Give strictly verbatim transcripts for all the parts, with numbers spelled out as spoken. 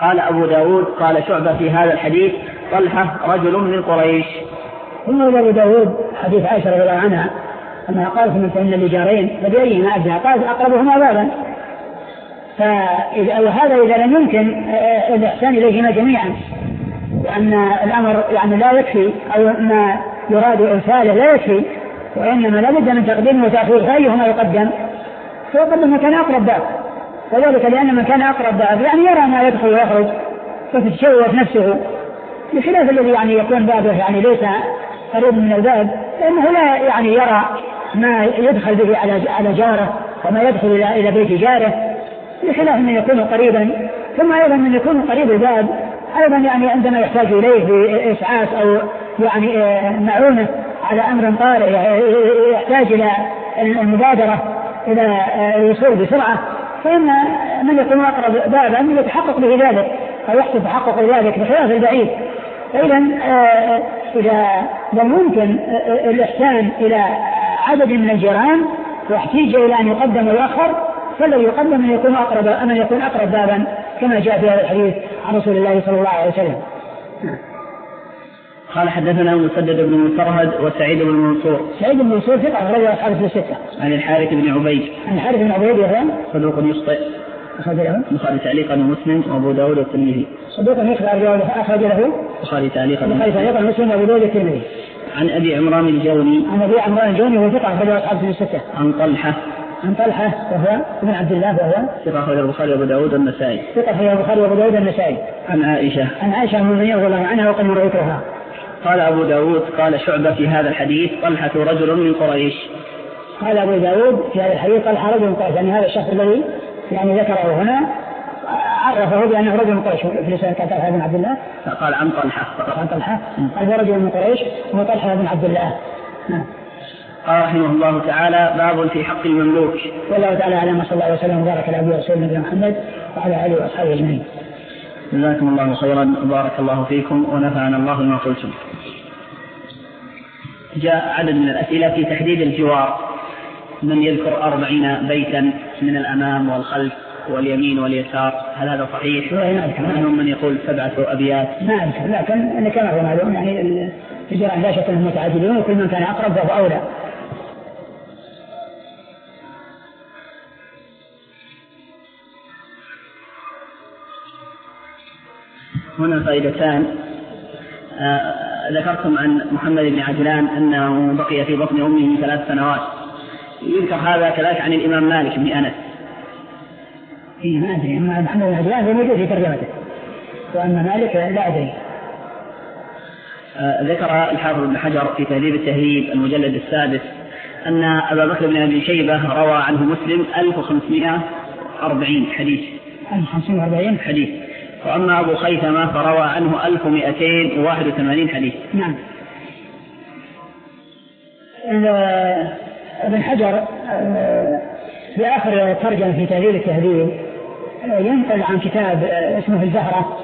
قال أبو داود قال شعبة في هذا الحديث طلحة رجل من قريش. ثم أبو داود حديث عائشة رضي الله عنها أنها قالت من فإن لجارين فبأيهما أبدأ قالت أقربهما بابا. وهذا إذا لم يمكن الإحسان إليهما جميعا وأن الأمر يعني لا يكفي أو ما يراد إرساله لا يكفي وإنما لا بد من تقديم وتأخير فأيهما يقدم فيقدم من كان أقرب باب وذلك لأن من كان أقرب باب يعني يرى ما يدخل ويخرج فتتشوف نفسه بخلاف الذي يعني يكون بابه يعني ليس قريب من الباب لأنه لا يعني يرى ما يدخل به على على جاره وما يدخل إلى إلى بيت جاره بخلاف من يكون قريبا. ثم أيضا من يكون قريب الباب أيضا يعني عندما يحتاج إليه في إسعاف أو يعني معونة على أمر طارئ يحتاج إلى المبادرة إلى الوصول بسرعة فإن من يكون أقرب بابا يتحقق به ذلك أو يحصل تحقق ذلك بخلاف البعيد. فإذا إذا لم يمكن الإحسان إلى عدد من الجيران واحتاج إلى أن يقدم ويؤخر فالذي يقدم من يكون أقرب أن يكون أقرب بابا كما جاء في هذا الحديث عن رسول الله صلى الله عليه وسلم. قال حدثنا مسدد بن مسرهد وسعيد بن منصور. سعيد بن منصور ثقة أخرج أصحاب الستة. عن الحارث بن عبيد. عن الحارث بن عبيد يفهم. صدوق يخطئ. أخرج له. البخاري تعليقا ومسلم وأبو داود والترمذي. صدوق يخطئ أخرج له. البخاري تعليقا. البخاري تعليقا ومسلم وأبو داود والترمذي. عن أبي عمران الجوني. عن أبي عمران الجوني وهو ثقة أخرج أصحاب الستة. عن طلحة. عن طلحة وهو ابن عبد الله وهو ثقة أخرج البخاري وأبو داود والنسائي. ثقة أخرج البخاري وأبو داود والنسائي. عن عائشة. عن عائشة أم المؤمنين رضي الله عنها وقد رأيتها. قال أبو داود قال شعبة في هذا الحديث طلحة رجل من قريش. قال أبو داود في هذا الحديث طلحة رجل من قريش يعني هذا الشخص الذي يعني ذكره هنا عرفه بأنه رجل من قريش في لسان طلحة بن عبد الله. قال عن طلحة. عن طلحة قال هو رجل من قريش هو طلحة بن عبد الله. قال رحمه الله تعالى باب في حق المملوك. والله تعالى على ما صلى الله عليه وسلم وبارك على أبي رسول الله محمد وعلى آله وأصحابه أجمعين. جزاكم الله خيرا وبارك الله فيكم ونفعنا الله بما قلتم. جاء عدد من الأسئلة في تحديد الجوار من يذكر أربعين بيتا من الأمام والخلف واليمين واليسار هل هذا صحيح؟ منهم من يقول سبعة أبيات. ما أذكر لكن أن كما هو معلوم يعني الجيران لا شك أنهم متعددون وكل من كان أقرب فهو أولى. هنا فائدتان. آه ذكرتم عن محمد بن عجلان أنه بقي في بطن أمه ثلاث سنوات يذكر هذا كذلك عن الإمام مالك بن أنس. إيه ما أدري أما محمد بن عجلان هو موجود في ترجمته وأما مالك لا أدري. آه ذكر الحافظ بن حجر في تهذيب التهذيب المجلد السادس أن أبا بكر بن أبي شيبة روى عنه مسلم ألف وخمسمائة وأربعين حديث. ألف وخمسمائة وأربعين حديث. وأما أبو خيثمة فروى عنه ألف ومئتين وواحد وثمانين حديث. نعم. ابن حجر في آخر ترجمة في تهذيب التهذيب ينقل عن كتاب اسمه الزهرة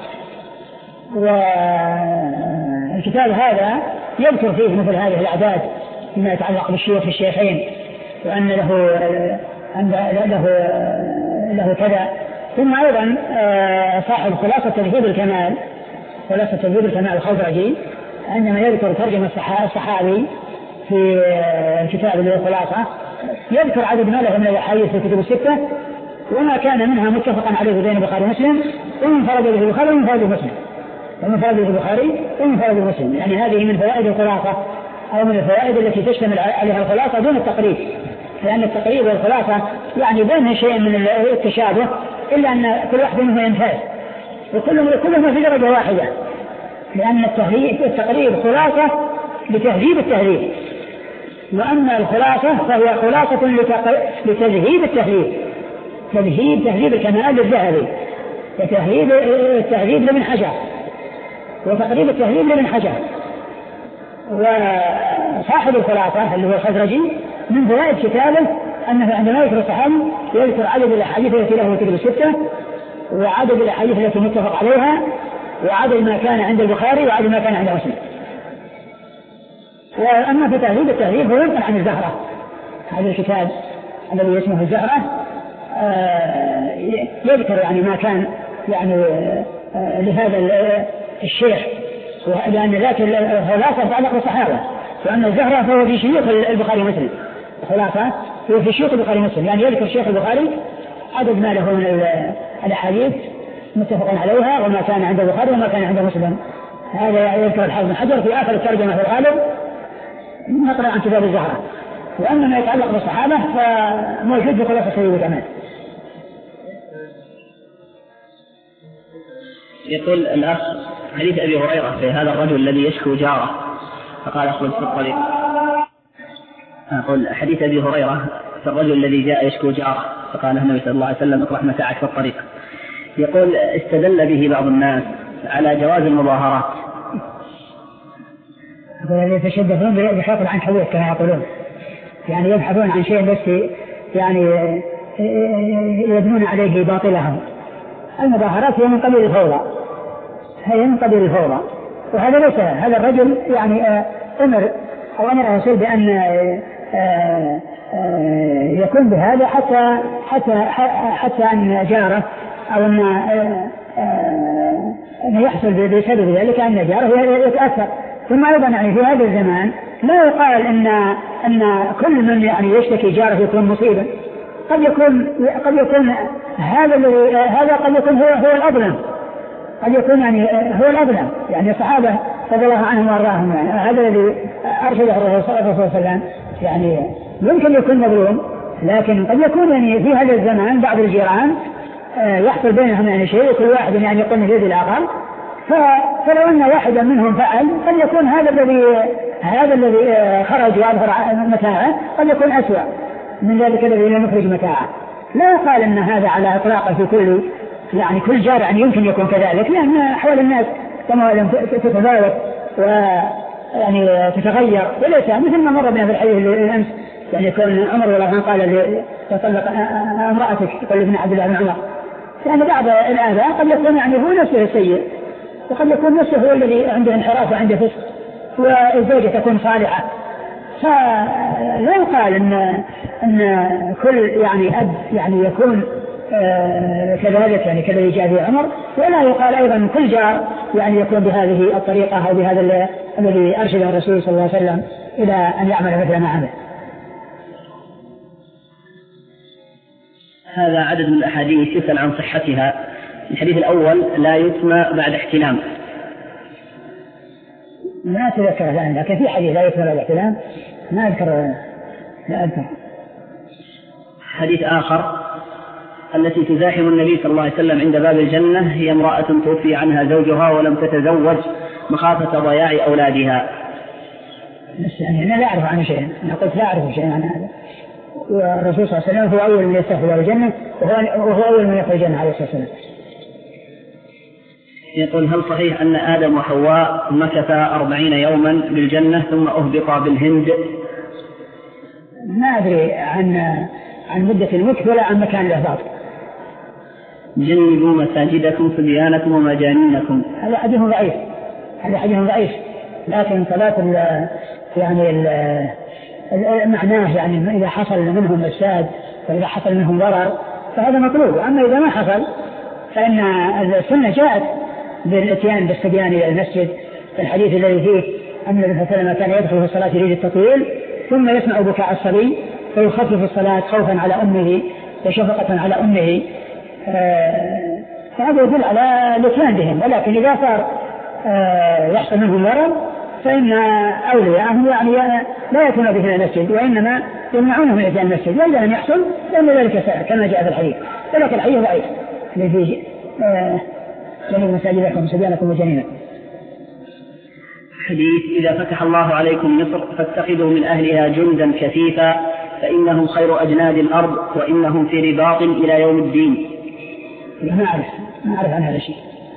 والكتاب هذا يذكر فيه مثل هذه الأعداد فيما يتعلق بالشيوخ الشيخين وأن له أن له له كذا. ثم أيضا صاحب خلاصة تذهيب الكمال خلاصة تذهيب الكمال الخزرجي عندما يذكر ترجمة الصحابي في الكتاب اللي هو خلاصة يذكر عدد ما له من الأحاديث في الكتب الستة وما كان منها متفقا عليه بين البخاري ومسلم ومنفرد به البخاري ومنفرد مسلم ومنفرد به البخاري ومنفرد مسلم. يعني هذه من فوائد الخلاصة أو من الفوائد التي تشتمل عليها الخلاصة دون التقريب لأن التقريب والخلاصة يعني بينها شيء من التشابه إلا أن كل واحد منهم يمتاز وكلهم كلهم في درجة واحدة لأن التقريب خلاصة لتهذيب التهذيب وأما الخلاصة فهي خلاصة لتذهيب التهذيب تذهيب تهذيب الكمال للذهبي وتهذيب التهذيب لابن حجر وتقريب التهذيب لابن حجر. وصاحب الخلاصة اللي هو الخزرجي من فوائد كتابه أنه عندما يذكر الصحابي يذكر عدد الأحاديث التي له كتب الستة وعدد الأحاديث التي متفق عليها وعدد ما كان عند البخاري وعدد ما كان عند مسلم. وأما في تهذيب التهذيب هو ينقل عن الزهرة هذا الكتاب الذي اسمه الزهرة يذكر يعني ما كان يعني لهذا الشيخ، لأن ذاك الخلاصة تتعلق بالصحابة، وأن الزهرة فهو في شيوخ البخاري ومسلم، الخلاصة هو في شيوخ البخاري ومسلم، يعني يذكر شيخ البخاري عدد ما له من الأحاديث متفق عليها وما كان عند البخاري وما كان عند مسلم. هذا يذكر الحافظ بن حجر في آخر الترجمة في الغالب نقرأ عن كتاب الزهرة. وأما ما يتعلق بالصحابة فموجود في خلاصة سيد الجمال. يقول الأخ حديث أبي هريرة في هذا الرجل الذي يشكو جاره فقال اخرج في الطريق. أقول حديث أبي هريرة في الرجل الذي جاء يشكو جاره فقال النبي صلى الله عليه وسلم اطرح متاعك في الطريق. يقول استدل به بعض الناس على جواز المظاهرات. يتشددون بخاطر عن حوية كما يقولون، يعني يبحثون عن شيء بس يعني يبنون عليه باطلهم. المظاهرات هي من قبيل الفوضى، هي من قبيل الفوضى، وهذا ليس هذا الرجل يعني أمر أو أمر الرسول بأن يكون بهذا حتى حتى حتى أن جاره أو أن أن يحصل بسبب ذلك أن جاره يتأثر. ثم أيضا يعني في هذا الزمان لا يقال أن أن كل من يعني يشتكي جاره يكون مصيبا، قد يكون قد يكون هذا الذي هذا قد يكون هو هو الأظلم، قد يكون يعني هو الأظلم، يعني الصحابة رضي الله عنهم وارضاهم يعني هذا الذي أرشده الرسول صلى الله عليه وسلم يعني يمكن يكون مظلوم، لكن قد يكون يعني في هذا الزمان بعض الجيران يحصل بينهم يعني شيء كل واحد يعني يقوم بيد الآخر، فلو أن واحدا منهم فعل قد يكون هذا الذي هذا الذي خرج وأظهر متاعه قد يكون أسوأ من ذلك الذي لم يخرج متاعه. لا يقال أن هذا على إطلاقه في كل يعني كل جار يعني يمكن يكون كذلك، لأن أحوال الناس كما تتفاوت ويعني تتغير، وليس مثل ما مر بنا في الحديث الأمس يعني يكون عمر رضي الله عنه قال تطلق امرأتك يقول ابن عبد الله بن عمر، يعني بعض الآباء قد يكون يعني هو نفسه السيء وقد يكون نفسه هو الذي عنده انحراف وعنده فسق والزوجة تكون صالحة. فلا يقال ان ان كل يعني اب يعني يكون آه كذلك يعني كذلك جاء في عمر، ولا يقال ايضا كل جار يعني يكون بهذه الطريقه او بهذا الذي ارشد الرسول صلى الله عليه وسلم الى ان يعمل مثل ما عمل. هذا عدد من الاحاديث يسأل عن صحتها. الحديث الاول لا يسمى بعد احتلام. ما أتذكر الآن، لكن في حديث لا يسمى بعد احتلام ما أذكر لا أذكر. حديث آخر التي تزاحم النبي صلى الله عليه وسلم عند باب الجنة هي امرأة توفي عنها زوجها ولم تتزوج مخافة ضياع أولادها. يعني أنا لا أعرف عنه شيئا، أنا قلت لا أعرف شيئا عن هذا. والرسول صلى الله عليه وسلم هو أول من يدخل باب الجنة وهو أول من يدخل الجنة عليه الصلاة والسلام. يقول هل صحيح أن آدم وحواء مكثا أربعين يوما بالجنة ثم أهبطا بالهند؟ ما أدري عن عن مدة المكث ولا عن مكان الإهباط. جنبوا مساجدكم صبيانكم ومجانينكم. هذا حديث ضعيف، هذا حديث ضعيف، لكن صلاة ال يعني ال معناه يعني إذا حصل منهم إفساد وإذا حصل منهم ضرر فهذا مطلوب. أما إذا ما حصل فإن السنة جاءت بالاتيان بالصبيان إلى المسجد، في الحديث الذي فيه أن النبي صلى الله عليه وسلم كان يدخل في الصلاة يريد التطويل ثم يسمع بكاء الصبي فيخفف الصلاة خوفا على أمه وشفقة على أمه، فهذا يدل على الاتيان بهم. ولكن إذا صار يحصل منهم ضرر فإن أولياءهم يعني لا يكون به المسجد وإنما يمنعونه من إتيان المسجد، وإذا لم يحصل فإن ذلك سائر كما جاء في الحديث. ولكن الحديث ضعيف الذي جنبوا مساجدكم صبيانكم وجنينكم. حديث إذا فتح الله عليكم مصر فاتخذوا من أهلها جندا كثيفا فإنهم خير أجناد الأرض وإنهم في رباط إلى يوم الدين. ما أعرف ما أعرف عن هذا الشيء.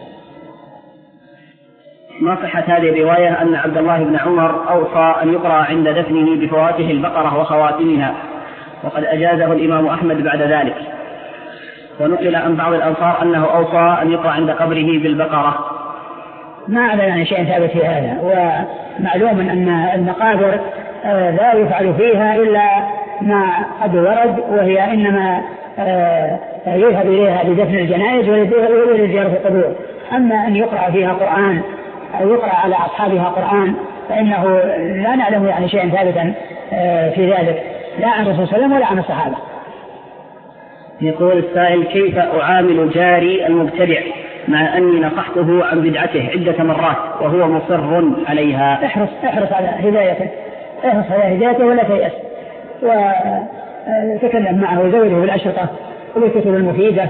ما صحة هذه الرواية أن عبد الله بن عمر أوصى أن يقرأ عند دفنه بفواته البقرة وخواتمها، وقد أجازه الإمام أحمد بعد ذلك، ونقل عن بعض الأنصار أنه أوصى أن يقرأ عند قبره بالبقرة. ما أعلم يعني شيء ثابت في هذا، ومعلوم أن المقابر لا يفعل فيها إلا ما قد ورد، وهي إنما يذهب إليها لدفن الجنائز ولزيارة القبور. أما أن يقرأ فيها قرآن أو يقرأ على أصحابها قرآن فإنه لا نعلم يعني شيئا ثابتا في ذلك لا عن الرسول صلى الله عليه وسلم ولا عن الصحابة. يقول السائل: كيف أعامل جاري المبتدع مع أني نصحته عن بدعته عدة مرات وهو مصر عليها؟ احرص احرص على هدايته احرص على هدايته ولا تيأس، وتكلم معه وزوده بالأشرطة والكتب المفيدة.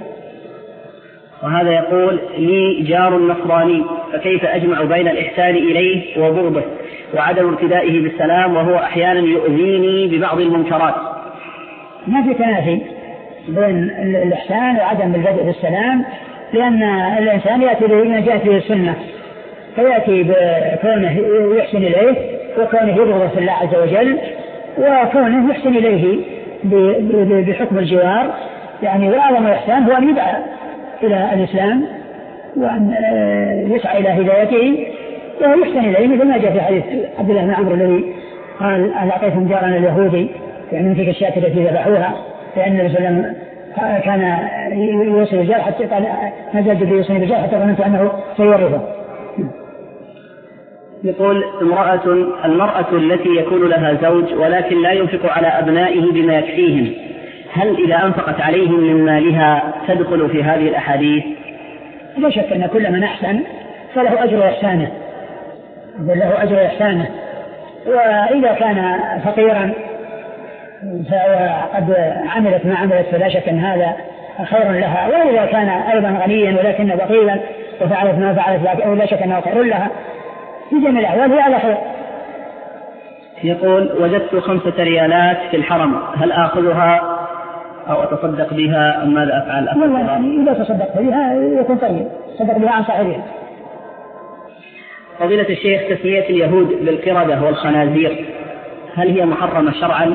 وهذا يقول: لي جار نصراني، فكيف أجمع بين الإحسان إليه وبغضه وعدم ابتدائه بالسلام وهو أحيانا يؤذيني ببعض المنكرات؟ ما في تنافي بين الإحسان وعدم البدء بالسلام، لأن الإنسان يأتي بما جاءت به السنة، فيأتي بكونه يحسن إليه وكونه يبغض في الله عز وجل وكونه يحسن إليه بحكم الجوار. يعني وأعظم الإحسان هو أن يدعى إلى الإسلام وأن يسعى إلى هدايته ويحسن إليه، مثل ما جاء في حديث عبد الله بن عمرو الذي قال: هل أعطيتم جارنا اليهودي يعني تلك الشاة التي ذبحوها؟ لأن النبي صلى الله عليه وسلم كان يوصل الجار حتى قال: ما زال جبريل يوصل بالجار حتى ظننت أنه سيورثه. يقول: امرأة المرأة التي يكون لها زوج ولكن لا ينفق على أبنائه بما يكفيهم، هل إذا أنفقت عليهم من مالها تدخل في هذه الأحاديث؟ لا شك أن كل من أحسن فله أجر إحسانه له أجر إحسانه وإذا كان فقيرا فقد عملت ما عملت فلا شك أن هذا خير لها، وإذا كان أيضا غنيا ولكن بخيلا وفعلت ما فعلت لا شك أنه خير لها. في جميع الأحوال هي على خير. يقول: وجدت خمسة ريالات في الحرم، هل آخذها أو أتصدق بها أم ماذا أفعل؟ والله إذا تصدقت بها يكون طيب، تصدق بها عن صاحبها. فضيلة الشيخ، تسمية اليهود بالقردة والخنازير هل هي محرمة شرعا؟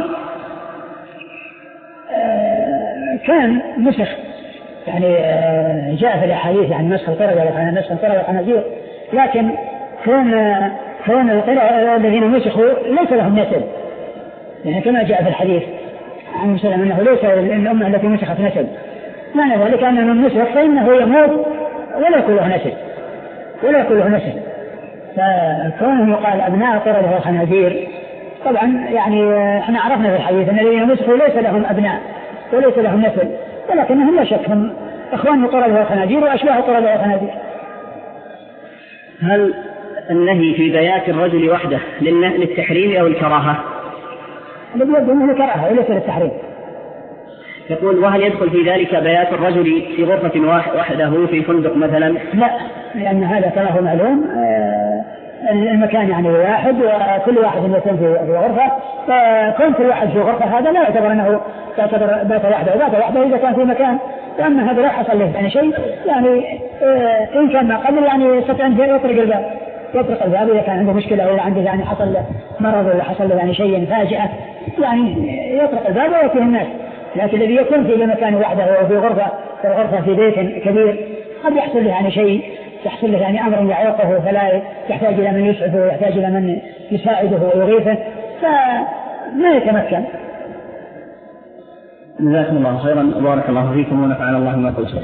آه كان نسخ يعني آه جاء في الأحاديث عن نسخ القردة ونسخ القردة والخنازير، لكن كان كان القردة الذين نسخوا ليس لهم نسل، يعني كما جاء في الحديث عن مسلم أنه ليس الأمة التي نسخت نسل، معنى ذلك أن من نسخ فإنه يموت ولا يكون له نسل ولا يكون له نسل. فكونه يقال أبناء القردة والخنازير، طبعا يعني احنا عرفنا في الحديث أن الذين نسخوا ليس لهم أبناء وليس لهم نسل، ولكنهم لا شك هم إخوان القردة والخنازير وأشباه القردة والخنازير. هل النهي في بيات الرجل وحده للتحريم أو الكراهة؟ الذي يبدو أنه الكراهة وليس للتحريم. يقول: وهل يدخل في ذلك بيات الرجل في غرفة وحده في فندق مثلا؟ لا، لأن هذا كما هو معلوم المكان يعني واحد وكل واحد يكون في غرفة، فكون كل واحد في غرفة هذا لا يعتبر أنه تعتبر بات وحده وبات وحده إذا كان في مكان، وأما هذا لا حصل له يعني شيء، يعني إن كان ما قبل يعني يستطيع أن يطرق الباب يطرق الباب إذا كان عنده مشكلة ولا عنده يعني حصل له مرض ولا حصل له يعني شيء فاجئة، يعني يطرق الباب ويأتيه الناس. لكن الذي يكون في مكان وحده وفي غرفة في غرفة في بيت كبير قد يحصل له يعني شيء، يحصل له يعني أمر يعوقه فلا يحتاج إلى من يسعفه ويحتاج إلى من يساعده ويغيثه فما يتمكن. جزاكم الله خيرا وبارك الله فيكم ونفعنا الله ما قلتم.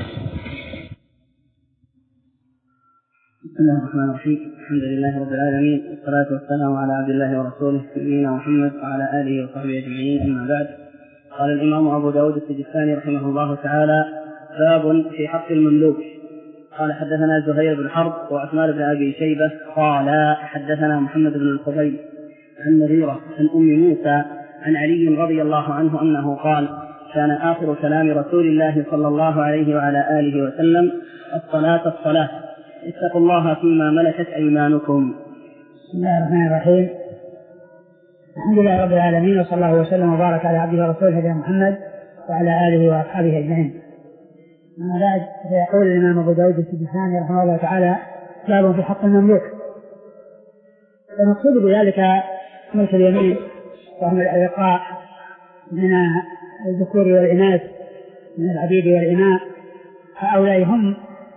بسم الله الرحمن الرحيم، الحمد لله رب العالمين، والصلاة والسلام على عبد الله ورسوله نبينا محمد وعلى آله وصحبه أجمعين، أما بعد. قال الإمام أبو داود السجستاني رحمه الله تعالى: باب في حق المملوك. قال: حدثنا زهير بن حرب وعثمان بن أبي شيبة قال: حدثنا محمد بن الفضيل عن مغيرة عن أم موسى عن علي رضي الله عنه أنه قال: كان آخر كلام رسول الله صلى الله عليه وعلى آله وسلم: الصلاة الصلاة، اتقوا الله فيما ملكت أيمانكم. بسم الله الرحمن الرحيم، الحمد لله رب العالمين، وصلى الله وسلم وبارك على عبده ورسوله نبينا محمد وعلى آله وأصحابه أجمعين. أما بعد، فيقول الإمام أبو داود السجستاني رحمه الله تعالى: باب في حق المملوك. المقصود بذلك ملك اليمين وهم الأرقاء من الذكور والإناث من العبيد والإماء، هؤلاء هم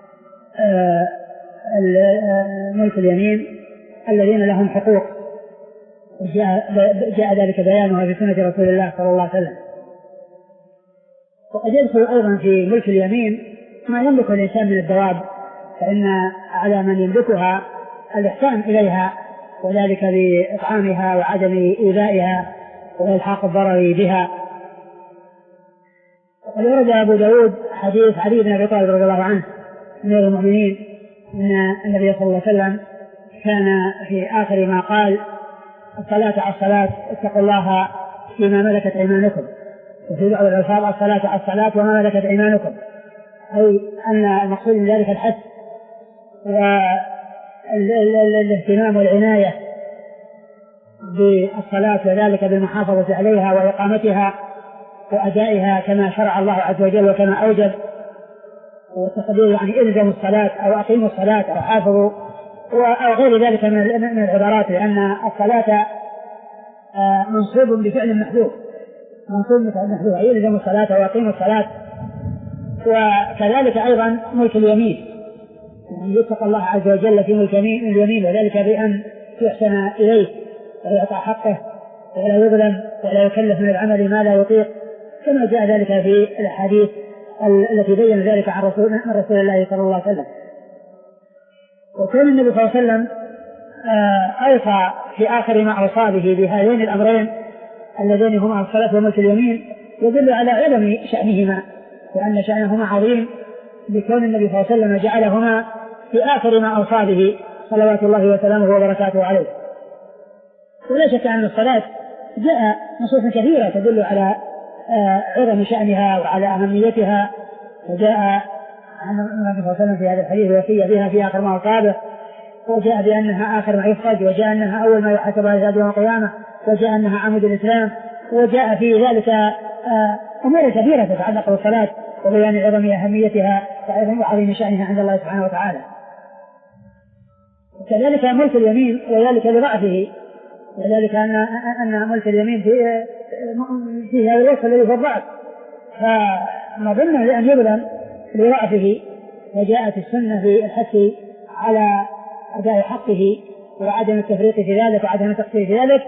ملك اليمين الذين لهم حقوق جاء ذلك بيانها في سنة رسول الله صلى الله عليه وسلم. وقد يدخل أيضا في ملك اليمين ما يملك الإنسان من الدواب، فإن على من يملكها الإحسان إليها، وذلك بإطعامها وعدم إيذائها وإلحاق الضرر بها. وقد ورد أبو داود حديث علي بن أبي طالب رضي الله عنه أمير المؤمنين أن النبي صلى الله عليه وسلم كان في آخر ما قال: الصلاة على الصلاة، اتقوا الله فيما ملكت أيمانكم. وفي بعض الألفاظ: الصلاة على الصلاة وما ملكت أيمانكم، أي أن المقصود من ذلك الحث والاهتمام والعناية بالصلاة، وذلك بالمحافظة عليها وإقامتها وأدائها كما شرع الله عز وجل وكما أوجب. والتقدير يعني إلزموا الصلاة أو أقيموا الصلاة أو حافظوا أو غير ذلك من العبارات، لأن الصلاة منصوب بفعل محذوف، منصوب بفعل محذوف، أي إلزموا الصلاة وأقيموا الصلاة. وكذلك أيضا ملك اليمين، يعني يتقى الله عز وجل في ملك اليمين، وذلك بأن يحسن إليه ويعطى حقه ولا يظلم ولا يكلف من العمل ما لا يطيق، كما جاء ذلك في الحديث التي بين ذلك عن رسول, من رسول الله صلى الله عليه وسلم. وكان النبي صلى الله عليه وسلم أوصى في آخر ما أوصى به بهذين الأمرين اللذين هما الصلاة وملك اليمين، يدل على علم شأنهما وأن شأنهما عظيم، لكون النبي صلى الله عليه وسلم جعلهما في آخر ما أوصى به صلوات الله وسلامه وبركاته عليه. ولا شك أن الصلاة جاء نصوص كثيرة تدل على عظم شأنها وعلى أهميتها، وجاء عن النبي صلى الله عليه وسلم في هذا الحديث الوصية بها في آخر ما أصابه، وجاء بأنها آخر ما يفرج، وجاء أنها أول ما يحاسب على يوم القيامة، وجاء أنها عمود الإسلام، وجاء في ذلك أمور كثيرة تتعلق بالصلاة وبيان عظم أهميتها وعظيم شأنها عند الله سبحانه وتعالى. وكذلك ملك اليمين وذلك لضعفه، وذلك أن أن ملك اليمين فيه في هذا الوصف الذي في الضعف، فنظن لأن يبذل لضعفه، وجاءت السنة في الحث على أداء حقه وعدم التفريط في ذلك وعدم التقصير في ذلك،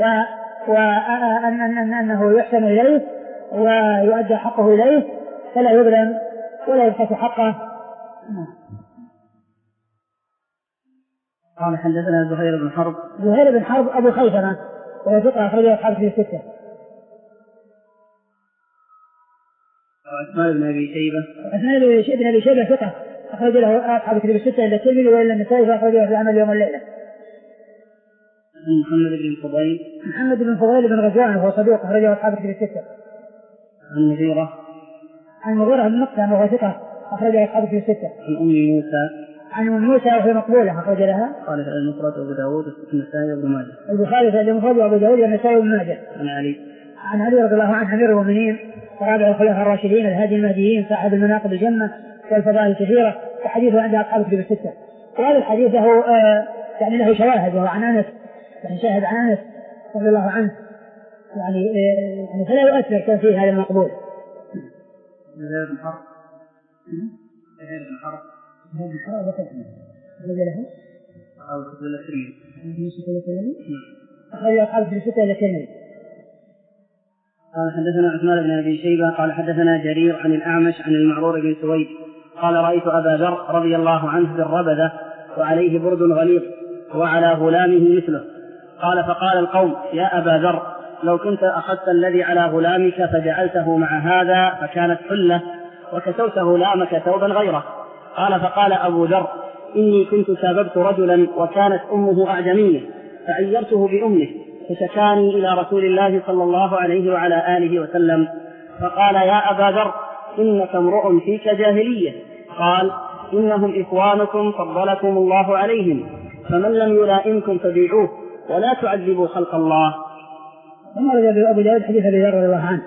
وأنه يحسن إليه ويؤدى حقه إليه فلا يظلم ولا يبخس حقه. قال حدثنا زهير بن حرب. زهير بن حرب أبو خيثمة وهو ثقة أخرجه أصحاب في الستة. عثمان بن أبي شيبة. عثمان بن أبي شيبة ثقة أخرج له أصحاب في الستة إلا الترمذي وإلا النسائي فأخرجه في العمل يوم الليلة. محمد بن فضيل. محمد بن فضيل بن غزوان وهو صدوق أخرجه أصحاب في الستة. عن مغيرة. عن مغيرة بن مقسم وهو ثقة أخرجه أصحاب في الستة. عن أم موسى. عن أم موسى وهي مقبولة أخرج لها. قال في المفرد وأبو داود والنسائي وابن ماجه. البخاري في المفرد وأبو داود والنسائي وابن ماجه. عن علي. عن علي رضي الله عنه أمير المؤمنين ورابع الخلفاء الراشدين الهادي المهديين صاحب المناقب الجنة والفضائل الكثيرة، وحديثه عند أصحاب الكتب الستة. وهذا الحديث له آه يعني له شواهد، وهو عن أنس، يعني شاهد عن أنس رضي الله عنه، يعني آه يعني فلا يؤثر كان فيه هذا المقبول. زهير بن حرب. زهير بن حرب. زهير بن حرب وكيف أخرج له؟ أو كتب الترمذي. يوسف الترمذي. أخرج أصحاب الكتب الستة إلى الترمذي. قال حدثنا عثمان بن أبي شيبة قال حدثنا جرير عن الأعمش عن المعرور بن سويد قال رأيت أبا ذر رضي الله عنه بالربذة وعليه برد غليظ وعلى غلامه مثله. قال فقال القوم: يا أبا ذر، لو كنت أخذت الذي على غلامك فجعلته مع هذا فكانت حلة وكسوت غلامك ثوبا غيره. قال فقال أبو ذر: إني كنت ساببت رجلا وكانت أمه أعجمية فعيرته بأمه فشكاني إلى رسول الله صلى الله عليه وعلى آله وسلم فقال: يا أبا ذر، إنك امرؤ فيك جاهلية. قال: إنهم إخوانكم فضلكم الله عليهم، فمن لم يلائمكم فبيعوه ولا تعذبوا خلق الله. ثم رجع أبو داود حديث أبي ذر رضي الله عنه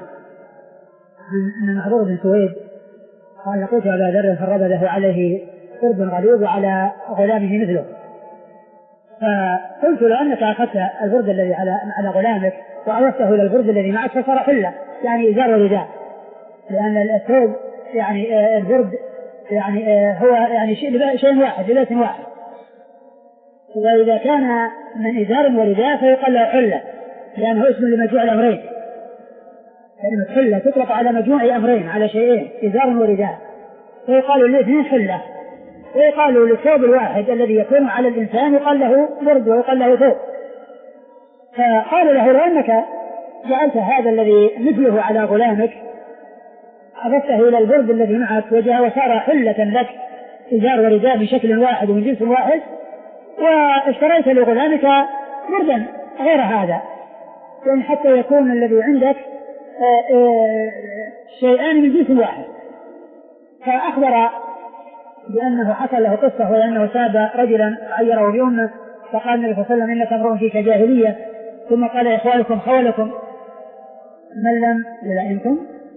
أن المعرور بن سويد قال: لقيت أبا ذر فربذه عليه قرب غليظ وعلى غلامه مثله، فقلت: لو أنك أخذت البرد الذي على على غلامك وأضفته إلى البرد الذي معك فصار حلة، يعني إزار ورداء، لأن الثوب يعني البرد يعني هو يعني شيء شيء واحد لباس واحد، وإذا كان من إزار ورداء فيقال له حلة، لأنه اسم لمجيء الأمرين، كلمة حلة تطلق على مجموع أمرين، على شيئين، إزار ورداء، ويقال للاثنين حلة، ويقال للثوب الواحد الذي يكون على الإنسان يقال له برد ويقال له ثوب. فقال له: لو أنك جعلت هذا الذي مثله على غلامك أضفته إلى البرد الذي معك وجاء وصار حلة لك إزار ورداء بشكل واحد ومن جنس واحد، واشتريت لغلامك بردا غير هذا، يعني حتى يكون الذي عندك شيئان من جنس واحد. فأخبر بأنه حصل له قصة، وأنه ساب رجلا عيره بأمه، فقال النبي صلى الله عليه وسلم: إنك امرؤ فيك جاهلية. ثم قال: إخوانكم خولكم من لم يلائمكم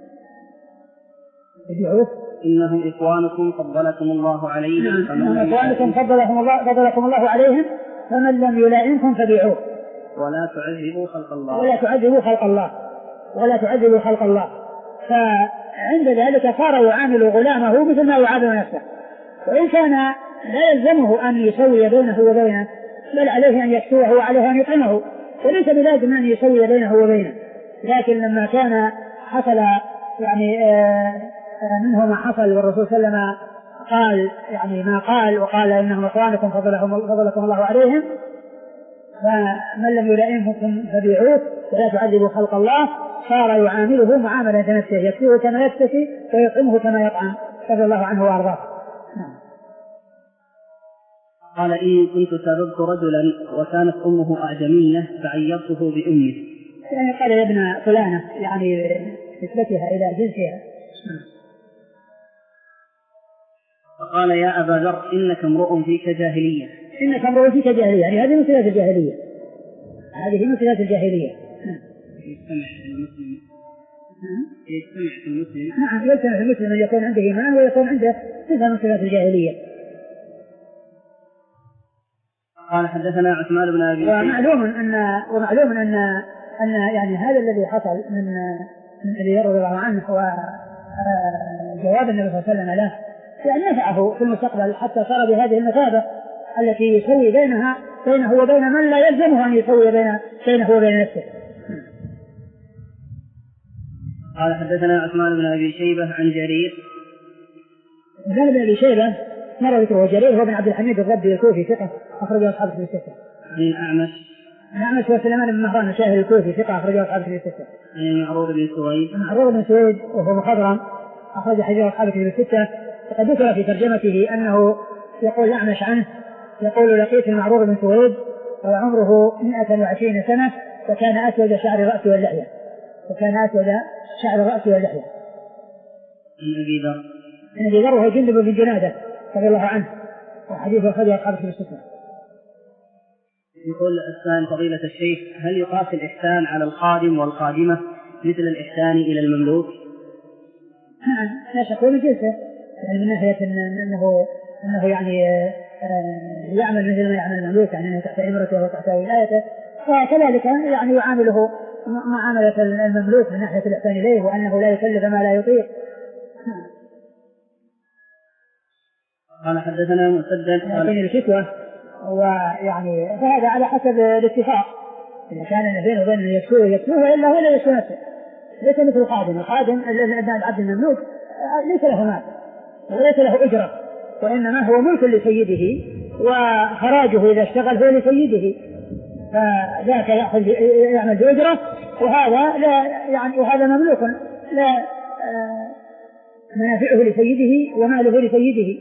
فبيعوه. إنهم إخوانكم فضلكم الله عليهم. إنهم إخوانكم فضلكم الله, فضلكم الله عليهم فمن لم يلائمكم فبيعوه. ولا تعذبوا خلق الله. ولا تعذبوا خلق الله. ولا تعذبوا خلق الله. فعند ذلك صار يعامل غلامه مثل ما يعامل نفسه، وإن كان لا يلزمه أن يسوي بينه وبينه، بل عليه أن يكسوه وعليه أن يطعمه، وليس بلازم أن يسوي بينه وبينه. لكن لما كان حصل يعني آه منه ما حصل، والرسول صلى الله عليه وسلم قال يعني ما قال، وقال: إنهم إخوانكم فضلكم الله عليهم، فمن لم يلائمكم فبيعوه ولا تعذبوا خلق الله، صار يعامله معاملة نفسه، يكسوه كما يكتسي ويطعمه كما يطعم، رضي الله عنه وأرضاه. قال: إني كنت سببت رجلا وكانت أمه أعجمية فعيرته بأمه. يعني قال: يا ابن فلانة، يعني نسبتها إلى جنسها. فقال: يا أبا ذر إنك امرؤ فيك جاهلية. إنك امرؤ فيك جاهلية، يعني هذه مثلات الجاهلية، هذه مثلات الجاهلية. يجتمع في المسلم يجتمع في المسلم نعم يجتمع في المسلم أن يكون عنده إيمان ويكون عنده صفة من صفات الجاهلية. قال: حدثنا عثمان بن أبي شيبة. ومعلوم أن ومعلوم أن أن يعني هذا الذي حصل من من أبي ذر رضي الله عنه وجواب النبي صلى الله عليه وسلم له يعني نفعه في المستقبل، حتى صار بهذه المثابة التي يسوي بينها بينه وبين من لا يلزمه أن يسوي بين بينه وبين نفسه. قال: حدثنا عثمان بن أبي شيبة عن جرير. عثمان بن أبي شيبة مر ذكره. جرير هو بن عبد الحميد الضبي الكوفي ثقة أخرجه أصحاب الكتب الستة. عن الأعمش. الأعمش هو سليمان بن مهران الشاهد الكوفي ثقة أخرجه أصحاب الكتب الستة. عن المعروض بن سويد. المعروض بن سويد وهو مخضرم أخرج حديث أصحاب الكتب الستة. وقد ذكر في ترجمته أنه يقول الأعمش عنه يقول: لقيت المعروض بن سويد وعمره مئة وعشرين سنة وكان أسود شعر رأسه واللحية وكان أسود شعر رأسه واللحية. عن أبي ذر. عن أبي ذر وهو جندب بن جنادة رضي الله عنه وحديث أخرجه أصحاب الكتب الستة. يقول السائل: فضيلة الشيخ، هل يقاس الإحسان على الخادم والخادمة مثل الإحسان إلى المملوك؟ نعم لا شك، من جنسه، يعني من ناحية أنه أنه يعني يعمل مثل ما يعمل المملوك، يعني تحت إمرته وتحت ولايته، وكذلك يعني يعامله معاملة المملوك من ناحية الإحسان إليه، وأنه لا يكلف ما لا يطيق. قال: حدثنا مسدد. لكن الشكوى ويعني فهذا على حسب الاتفاق، إذا كان بينه وبين يكسوه يكسوه وإلا هو لا يكسوه نفسه، ليس مثل الخادم. الخادم العبد المملوك ليس له مال وليس له أجرة، وإنما هو ملك لسيده، وخراجه إذا اشتغل هو لسيده، فذاك يأخذ يعمل بأجرة، وهذا لا يعني وهذا مملوك لا منافعه لسيده وماله لسيده.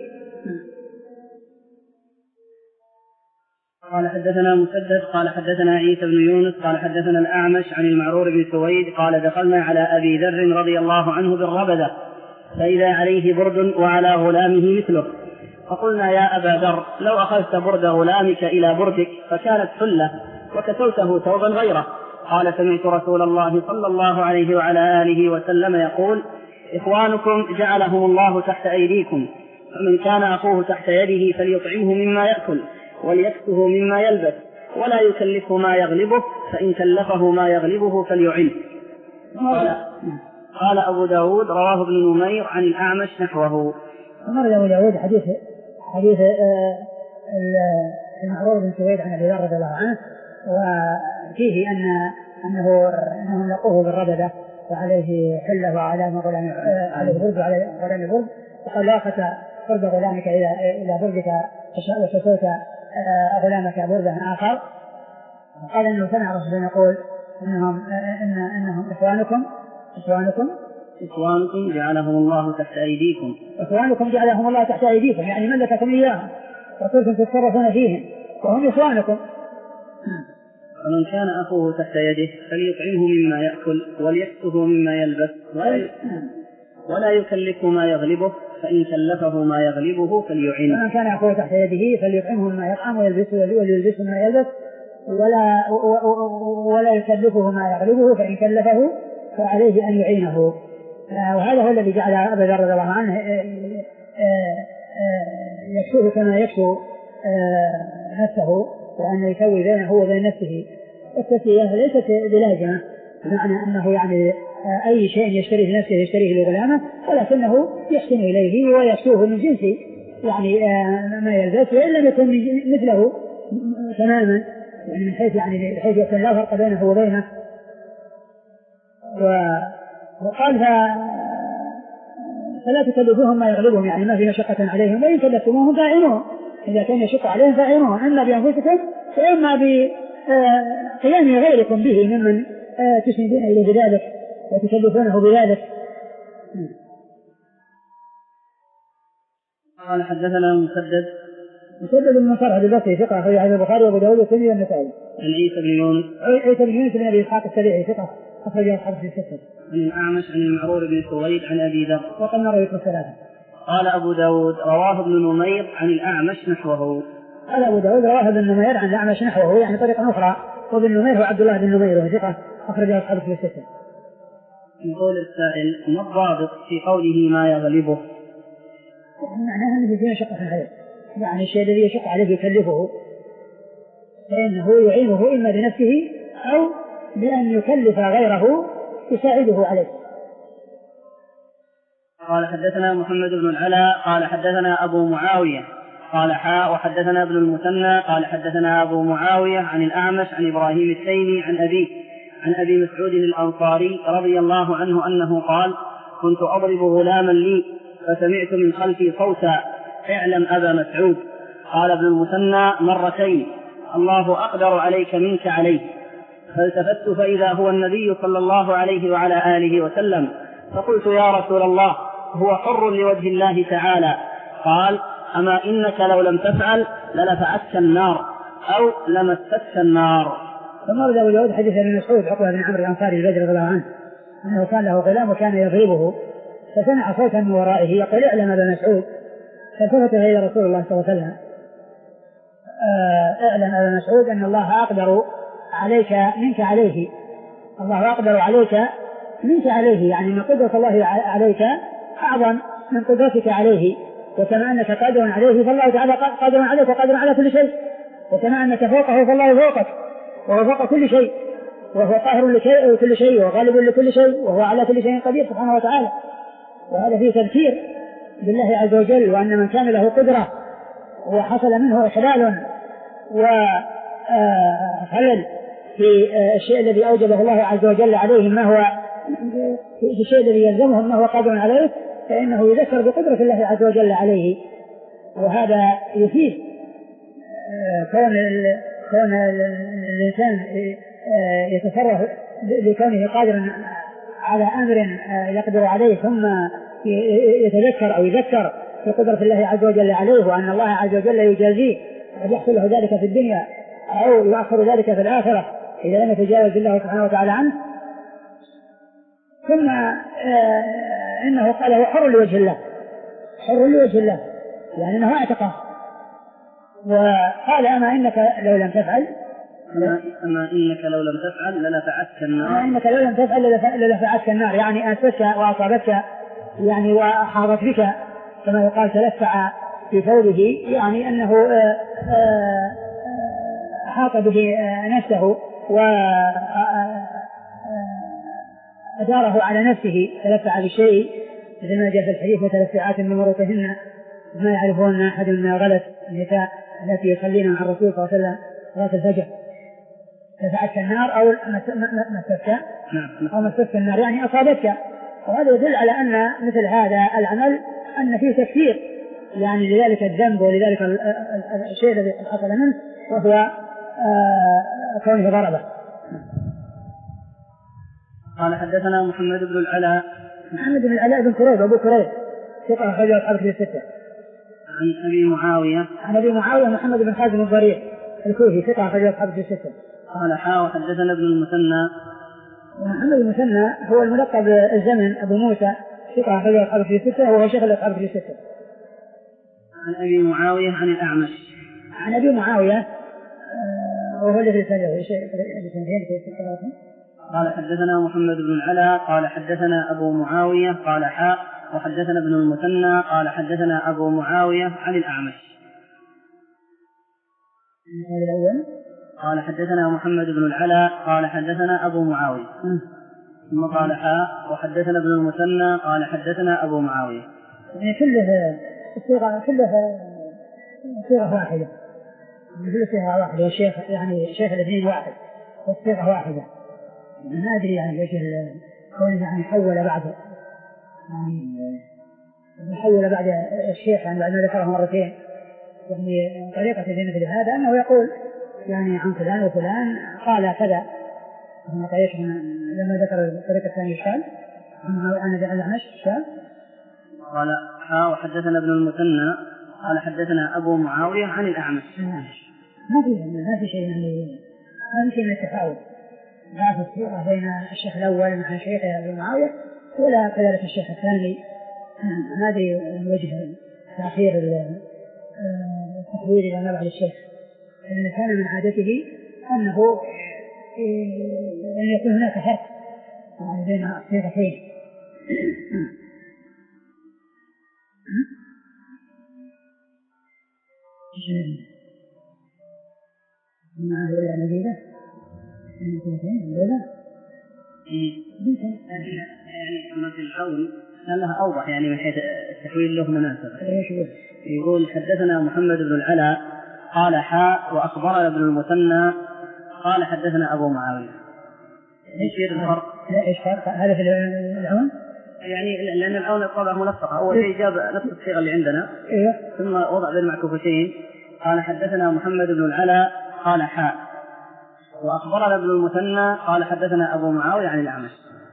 قال: حدثنا مسدد قال حدثنا عيسى بن يونس قال حدثنا الأعمش عن المعرور بن سويد قال: دخلنا على أبي ذر رضي الله عنه بالربذة فإذا عليه برد وعلى غلامه مثله، فقلنا: يا أبا ذر، لو أخذت برد غلامك إلى بردك فكانت حلة وكسوته ثوبا غيره. قال: سمعت رسول الله صلى الله عليه وعلى آله وسلم يقول: إخوانكم جعلهم الله تحت أيديكم، فمن كان أخوه تحت يده فليطعمه مما يأكل وليكسه مما يلبس ولا يكلفه ما يغلبه، فإن كلفه ما يغلبه فليعن. قال, قال أبو داود: رواه ابن نمير عن الأعمش نحوه. أمر أبو داود حديث حديث المعروض بن سويد عن أبي ذر رضي الله عنه، وفيه أن أنه أنهم لقوه بالربذة وعليه حلة وعلى غلام عليه برد وعلى غلام برد، وقال لا أخذ برد غلامك إلى إلى بردك وشكوت غلامك بردا آخر. قال إنه سمع رسول يقول إنهم إن إنهم إخوانكم إخوانكم إخوانكم جعلهم الله تحت أيديكم إخوانكم جعلهم الله تحت أيديكم، يعني ملككم إياهم وكنتم تتصرفون فيهم وهم إخوانكم. ومن كان أخوه تحت يده فليطعمه مما يأكل وليكسه مما يلبس ولا يكلفه ما يغلبه، فإن كلفه ما يغلبه فليعينه. ومن كان أخوه تحت يده فليطعمه مما يطعم ويلبسه وليلبسه ما يلبس ولا ولا يكلفه ما يغلبه، فإن كلفه فعليه أن يعينه. وهذا هو الذي جعل أبا ذر رضي الله عنه يكسوه كما يكسو نفسه، وأن يسوي بينه وبين نفسه. والتسوية ليست بلازمة، بمعنى أنه يعني أي شيء يشتريه لنفسه يشتريه لغلامه، ولكنه يحسن إليه ويكسوه من جنس يعني ما يلبس، وإن لم يكن مثله تماما، يعني من حيث يعني بحيث يكون لا فرق بينه وبينه. وقال فلا تكلفوهم ما يغلبهم، يعني ما في مشقة عليهم، وإن كلفتموهم فاعلوهم، إذا كان يشق عليهم فاعلوهم، إما بأنفسكم وإما بقيام غيركم به ممن تسندون إليه بذلك وتكلفونه بذلك. قال حدثنا مسدد مسدد بن مصرح البصري ثقة أخرج عنه البخاري وأبو داود والترمذي والنسائي. عن عيسى بن يونس عيسى بن يونس بن أبي إسحاق السبيعي ثقة أخرج أصحابه في الستة. عن الأعمش عن المعرور بن سويد عن أبي ذر وقد مر ذكر ثلاثة. قال أبو داود رواه ابن نمير عن الأعمش نحوه. قال أبو داود رواه ابن نمير عن الأعمش نحوه، يعني طريقة أخرى، وابن نمير هو عبد الله بن نمير وهو ثقة أخرج أصحابه في الستة. يقول السائل: ما الضابط في قوله ما يغلبه؟ معناها أنه فيه شقة عليه، يعني الشيء الذي يشق عليه يكلفه، فإنه يعينه إما بنفسه أو بأن يكلف غيره يساعده عليه. قال حدثنا محمد بن العلاء قال حدثنا أبو معاوية قال حاء وحدثنا ابن المثنى قال حدثنا أبو معاوية عن الأعمش عن إبراهيم التيمي عن أبيه عن أبي مسعود الأنصاري رضي الله عنه أنه قال: كنت أضرب غلاما لي فسمعت من خلفي صوتا: اعلم أبا مسعود. قال ابن المثنى: مرتين، الله أقدر عليك منك عليه. فالتفت فإذا هو النبي صلى الله عليه وعلى آله وسلم، فقلت: يا رسول الله، هو حر لوجه الله تعالى. قال: أما إنك لو لم تفعل للفعتك النار أو لمستك النار. ثم ورد أبو داود حديث ابن مسعود عقبة بن عمرو الأنصاري البدري رضي الله عنه أنه كان له غلام وكان يضربه، فسمع صوتا من ورائه يقول: اعلم أبا مسعود. فالتفت إلى رسول الله صلى الله عليه وسلم: اعلم أبا مسعود أن الله أقدر عليك منك عليه، الله أقدر عليك منك عليه، يعني من قدرة الله عليك أعظم من قدرتك عليه، وكما أنك قادر عليه فالله تعالى قادر عليك وقادر على كل شيء، وكما أنك فوقه فالله فوقك وهو فوق كل شيء، وهو قاهر لكل شيء وغالب لكل شيء وهو على كل شيء قدير سبحانه وتعالى. وهذا فيه تذكير بالله عز وجل، وأن من كان له قدرة وحصل منه إحلال وخلل في الشيء الذي أوجبه الله عز وجل عليه ما هو في الشيء الذي يلزمه ما هو قادر عليه، فإنه يذكر بقدرة الله عز وجل عليه. وهذا يفيد كون كون الإنسان يتصرف لكونه قادرا على أمر يقدر عليه ثم يتذكر أو يذكر بقدرة الله عز وجل عليه، وأن الله عز وجل يجازيه ويحصل له ذلك في الدنيا أو يؤخر ذلك في الآخرة إذا لم يتجاوز الله سبحانه وتعالى عنه. ثم إنه قال: هو حر لوجه الله، حر لوجه الله، يعني أنه اعتقه. وقال: أما إنك لو لم تفعل أما, أما إنك لو لم تفعل للفعتك النار أما إنك لو لم تفعل للفعتك النار، يعني أنستك وأصابتك يعني وحاضت بك كما يقال تلفع في ثوبه، يعني أنه أحاط به نفسه وأداره على نفسه، تلفع بشيء مثل ما جاء في الحديث: وتلفعات من مرتهن ما يعرفون أحد من غلط النساء التي يصلين مع الرسول صلى الله عليه وسلم صلاة الفجر. دفعتك النار أو مسكتك أو مسكت النار يعني أصابتك. وهذا يدل على أن مثل هذا العمل أن فيه تكفير يعني لذلك الذنب ولذلك الشيء الذي حصل منه وهو كونه ضربه. قال حدثنا محمد بن العلاء محمد بن العلاء بن كريب أبو كريب ثقة أخرجه أصحاب الكتب الستة. عن أبي معاوية عن أبي معاوية محمد بن خازم الضرير الكوفي ثقة أخرجه أصحاب الكتب الستة. قال حا وحدثنا ابن المثنى محمد المثنى هو الملقب الزمن أبو موسى ثقة أخرجه أصحاب الكتب الستة وهو شيخ أصحاب الكتب الستة. عن أبي معاوية عن الأعمش عن أبي معاوية وهو الذي يسأله شيء قال حدثنا محمد بن العلاء قال حدثنا أبو معاوية قال حاء وحدثنا ابن المثنى قال حدثنا أبو معاوية عن الأعمش. قال حدثنا محمد بن العلاء قال حدثنا أبو معاوية ثم قال حاء وحدثنا ابن المثنى قال حدثنا أبو معاوية. يعني كله صيغة كله صيغة واحدة كل صيغة واحدة والشيخ يعني شيخ الاثنين واحد والصيغة واحدة. ما أدري يعني إيش كونه يعني حول بعد يعني حول بعد الشيخ يعني بعد ما ذكره مرتين يعني طريقة في مثل هذا أنه يقول يعني عن فلان وفلان قال كذا لما ذكر الطريقة الثانية قال عن الأعمش قال قال ها وحدثنا ابن المثنى قال حدثنا أبو معاوية عن الأعمش. ما في ما في شيء يعني ما في شيء من التفاوت لا في الصيغة بين الشيخ الأول مع شيخه أبو معاوية ولا كذلك الشيخ الثاني. هذه وجه تأخير التحويل إلى ما بعد الشيخ لأن كان من عادته أنه أن يكون هناك فرق بين الصيغتين. ما هو إلا مزيدة من كلتين الليلة يعني أما في الحول كان لها أوضح يعني من حيث التحويل له مناسبة. يقول حدثنا محمد بن العلاء قال حاء وأخبرنا ابن المثنى قال حدثنا أبو معاوية. ايش الفرق؟ ايش الفرق؟ هذا في العون؟ يعني لأن العون الطبع ملصقة أول شيء جاب نفس الصيغة اللي عندنا إيه؟ ثم وضع بين معكوفتين قال حدثنا محمد بن العلاء قال حاء وأخبرنا ابن المثنى قال حدثنا أبو معاوية عن الأعمش.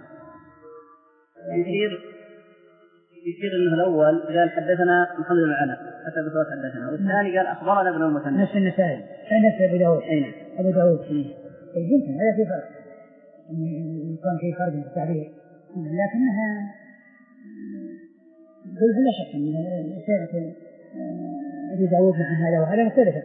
يصير يصير إنه الأول قال حدثنا محمد بن العلاء حتى بصوت حدثنا والثاني قال أخبرنا ابن المثنى نفس النسائي نفس أبو داود أين أبو داود يمكن هذا في فرق يكون في فرق في التعبير لكنها بلا شك أن سيرة أبي داود مع هذا وهذا مختلفة.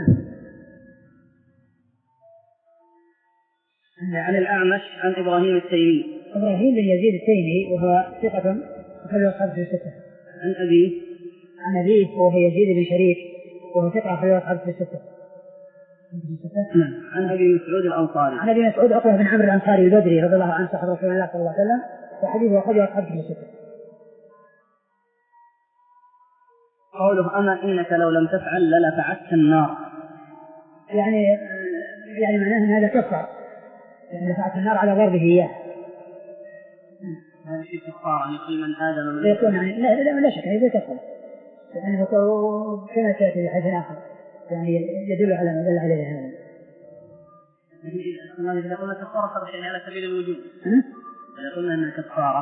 عن الأعمش عن إبراهيم التيمي إبراهيم بن يزيد التيمي وهو ثقة أخرج أصحاب الكتب الستة. عن أبيه عن أبيه وهو يزيد بن شريك وهو ثقة أخرج أصحاب الكتب الستة. عن أبي مسعود الأنصاري عن أبي مسعود عقبة بن عمرو الأنصاري البدري رضي الله عنه صاحب رسول الله صلى الله عليه وسلم وحديثه أخرج أصحاب الكتب الستة. قوله أما إنك لو لم تفعل للفعلت النار يعني يعني معناه أن هذا كفر يعني لفعلت النار على ضربه إياه. هذا شيء كفار عن كل من آدم يكون يعني لا لا لا شك هذا كفر يعني كما تأتي في حديث آخر يعني يدل على ما دل عليه هذا. إذا قلنا كفارة هذا شيء على سبيل الوجوب. إذا قلنا أنها كفارة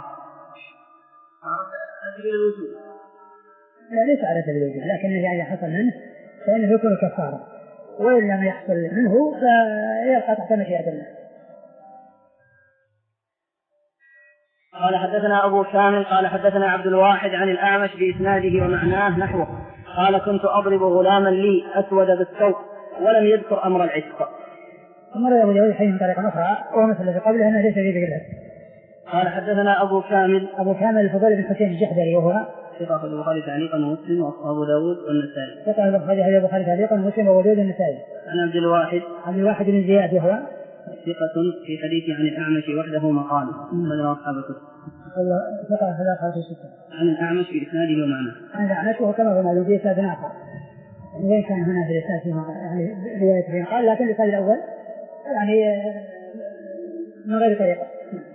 على سبيل الوجوب لا ليس على سبيل الوجوب لكن إذا حصل منه فإنه يكون كفارة وإن لم يحصل منه فيبقى تحت مشيئة الله. قال حدثنا أبو كامل قال حدثنا عبد الواحد عن الأعمش بإسناده ومعناه نحوه قال كنت أضرب غلاما لي أسود بالسوق ولم يذكر أمر العتق. أمر أبو داود حين طريقة أخرى ومثل الذي قبله أنه ليس فيه ذكر. قال حدثنا أبو كامل أبو كامل الفضيل بن حسين الجحدري وهو ثقة في البخاري تعليقا ومسلم وأبو داود والنسائي. ثقة في البخاري في البخاري تعليقا ومسلم وأبو داود والنسائي. عن عبد الواحد عبد الواحد بن زياد وهو ثقة في حديث عن الأعمش وحده مقال هذا أصحاب الكتب. ثقة في الأخرى في ستة. عن الأعمش في إسناده ومعناه. عن الأعمش وهو كما هو معلوم في إسناد آخر. ليس كان هنا في الإسناد يعني رواية قال لكن الإسناد الأول يعني من غير طريقة.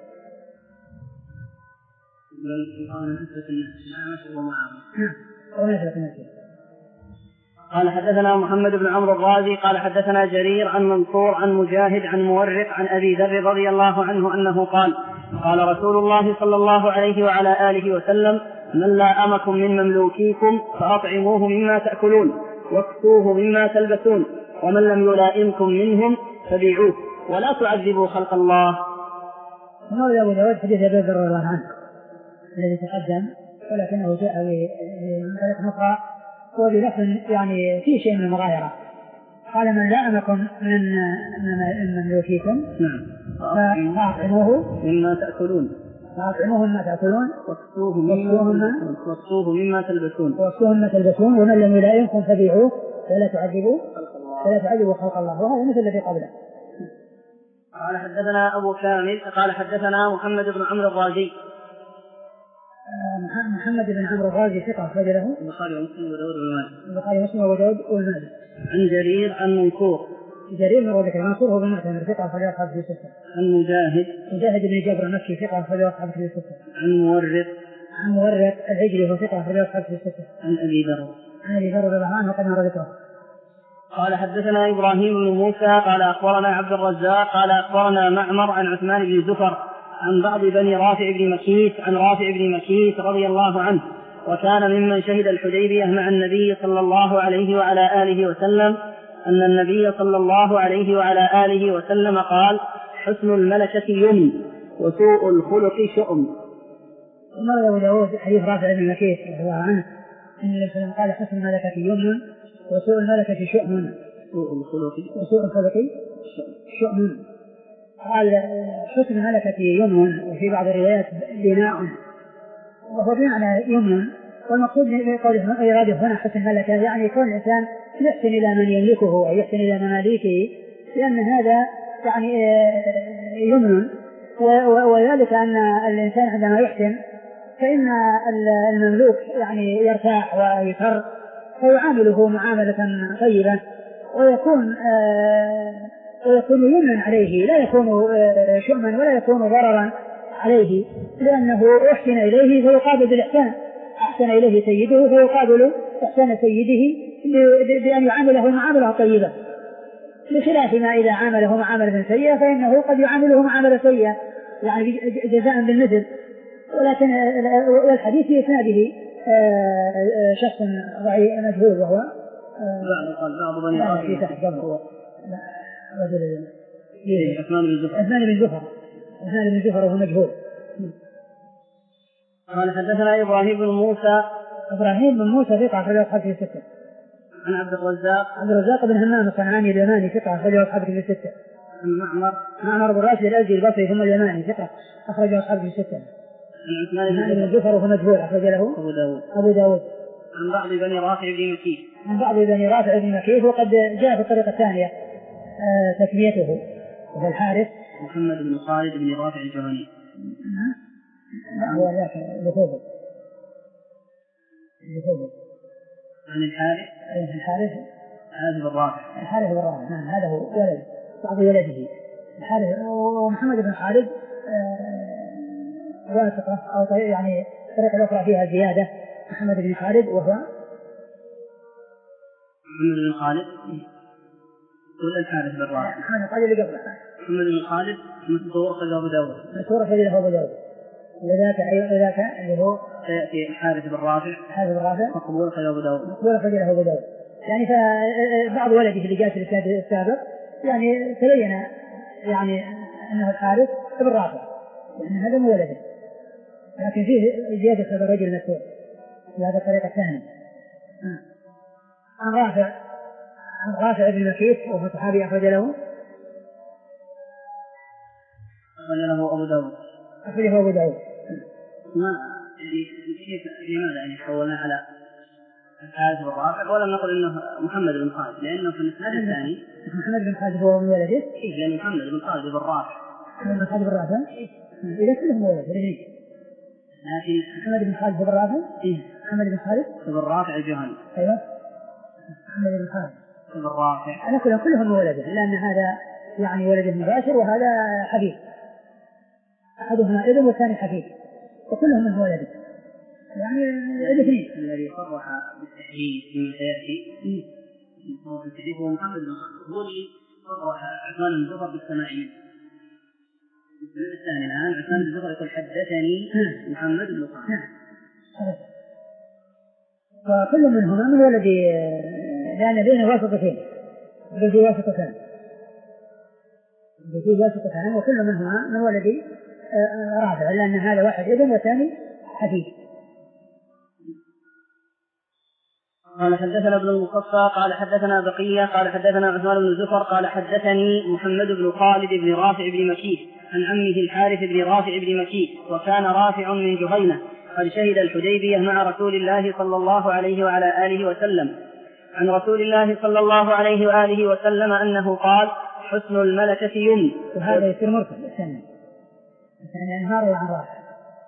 قال حدثنا محمد بن عمرو الرازي قال حدثنا جرير عن منصور عن مجاهد عن مورق عن أبي ذر رضي الله عنه أنه قال قال رسول الله صلى الله عليه وعلى آله وسلم من لا أمكم من مملوكيكم فأطعموه مما تأكلون واكسوه مما تلبسون ومن لم يلائمكم منهم فبيعوه ولا تعذبوا خلق الله. هذا أبو داود حديث أبي ذر رضي الله عنه الذي تقدم ولكنه جاء من طريق أخرى وبلفظ يعني في شيء من المغايرة. قال من لا أمكم من مملوكيكم فأطعموه مما تأكلون فأطعموه مما تأكلون واكسوه مما تلبسون واكسوه مما تلبسون ومن لم يلائمكم فبيعوه ولا تعذبوا ولا تعذبوا خلق الله. وهذا مثل الذي قبله. قال حدثنا أبو كامل قال حدثنا محمد بن عمرو الرازي. محمد بن عمرو الرازي ثقة أخرج له البخاري ومسلم وداود والماجد. البخاري ومسلم وداود والماجد. عن جرير عن منصور. جرير من ذلك منصور هو بن معتمر ثقة أخرج له أصحاب الكتب الستة. عن مجاهد. مجاهد بن جبر المكي ثقة أخرج له أصحاب الكتب الستة. عن مورق. عن مورق العجلي هو ثقة أخرج له أصحاب الكتب الستة. عن أبي ذر. عن أبي ذر رضي الله عنه وقد مرته. قال حدثنا إبراهيم بن موسى قال أخبرنا عبد الرزاق قال أخبرنا معمر عن عثمان بن زفر عن بعض بني رافع بن مكيس عن رافع بن مكيس رضي الله عنه وكان ممن شهد الحديبية مع النبي صلى الله عليه وعلى آله وسلم أن النبي صلى الله عليه وعلى آله وسلم قال حسن الملكة يمن وسوء الخلق شؤم. ومر أبو داود حديث رافع بن مكيس رضي الله عنه أن النبي صلى الله عليه وسلم قال حسن الملكة يمن وسوء الملكة شؤم. سوء الخلق وسوء الخلق شؤم. قال حسن الملكة يمن وفي بعض الروايات بناء وهو بمعنى يمن والمقصود بقوله إرادة هنا حسن الملكة يعني يكون الإنسان يحسن إلى من يملكه أو يحسن إلى مماليكه لأن هذا يعني يمن وذلك أن الإنسان عندما يحسن فإن المملوك يعني يرتاح ويسر فيعامله معاملة طيبة ويكون ويكون يمنا عليه لا يكون شؤما ولا يكون ضررا عليه لأنه أحسن إليه فيقابل بالإحسان. أحسن إليه سيده فيقابل إحسان سيده بأن يعامله معاملة طيبة بخلاف ما إذا عامله معاملة سيئة فإنه قد يعامله معاملة سيئة يعني جزاء بالمثل. ولكن الحديث في إسناده شخص ضعيف مجهول وهو بعض بني رافع هو رجل عثمان بن زفر عثمان بن زفر عثمان بن زفر وهو مجهول. قال حدثنا إبراهيم بن موسى إبراهيم بن موسى ثقة أخرجه أصحاب الكتب الستة. عن عبد الرزاق عبد الرزاق بن همام الصنعاني اليماني ثقة أخرجه أصحاب الكتب الستة. عن معمر معمر بن راشد الأزدي البصري ثم اليماني ثقة أخرجه أصحاب الكتب الستة. عن عثمان بن زفر وهو مجهول أخرج له أبو داود. أبو داود. عن بعض بني رافع بن مكيس عن بعض بني رافع بن مكيس وقد جاء في الطريقة الثانية آه تسميته وهو الحارث محمد بن خالد بن رافع الجهني. لا هو ذاك لفوفه لفوفه عن الحارث الحارث هذا بن رافع الحارث بن رافع نعم هذا هو ولد بعض ولده الحارث. ومحمد بن خالد آه واثقة أو يعني طريقة أخرى فيها زيادة محمد بن خالد وهو محمد بن خالد ولا الحارث بن رافع محمد خالد اللي قبله محمد بن خالد مذكور في أبو داود مذكور في أبو داود لذاك لذاك اللي هو في الحارث بن رافع الحارث بن رافع مقبول في أبو داود مقبول في أبو داود يعني فبعض ولده اللي جاء في الإسناد السابق يعني تبين يعني أنه الحارث بن رافع يعني هذا مو ولده لكن فيه زيادة هذا الرجل المذكور بهذه الطريقة الثانية. عن رافع عن رافع بن مكيس وهو صحابي أخرج له أخرج له أبو داود أخرجه أبو داود. ما كيف لماذا يعني حولنا على الحارث بن رافع ولم نقل إنه محمد بن خالد لأنه في الإسناد الثاني محمد بن خالد هو من ولده إيه لأن محمد بن خالد بن رافع محمد بن خالد بن رافع إذا كلهم ولد لكن محمد بن خالد بن رافع إيه محمد بن خالد بن رافع الجهني أيوة محمد بن خالد بن رافع أنا كلهم كلهم ولده لأن هذا يعني ولد مباشر وهذا حفيد، أحدهما ابن والثاني حفيد، وكلهم من ولده يعني الاثنين. الذي صرح بالتحديد فيما سيأتي هو محمد بن خالد، هو الذي صرح عثمان بن زفر بالسماع منه. الثاني الآن عثمان بن زفر يقول حدثني محمد بن خالد، فكل منهما من ولد، لأن بينه واسطتين، بينه واسطتان بينه واسطتان وكل منهما من ولد رافع، لأن هذا واحد ابن والثاني حفيد. قال حدثنا ابن المصفى قال حدثنا بقية قال حدثنا عثمان بن زفر قال حدثني محمد بن خالد بن رافع بن مكيس عن عمه الحارث بن رافع بن مكيس، وكان رافع من جهينة قد شهد الحديبية مع رسول الله صلى الله عليه وعلى آله وسلم. عن رسول الله صلى الله عليه وآله وسلم أنه قال حسن الملكة يمن. وهذا يصير مرسل الثاني الانهار عن رافع.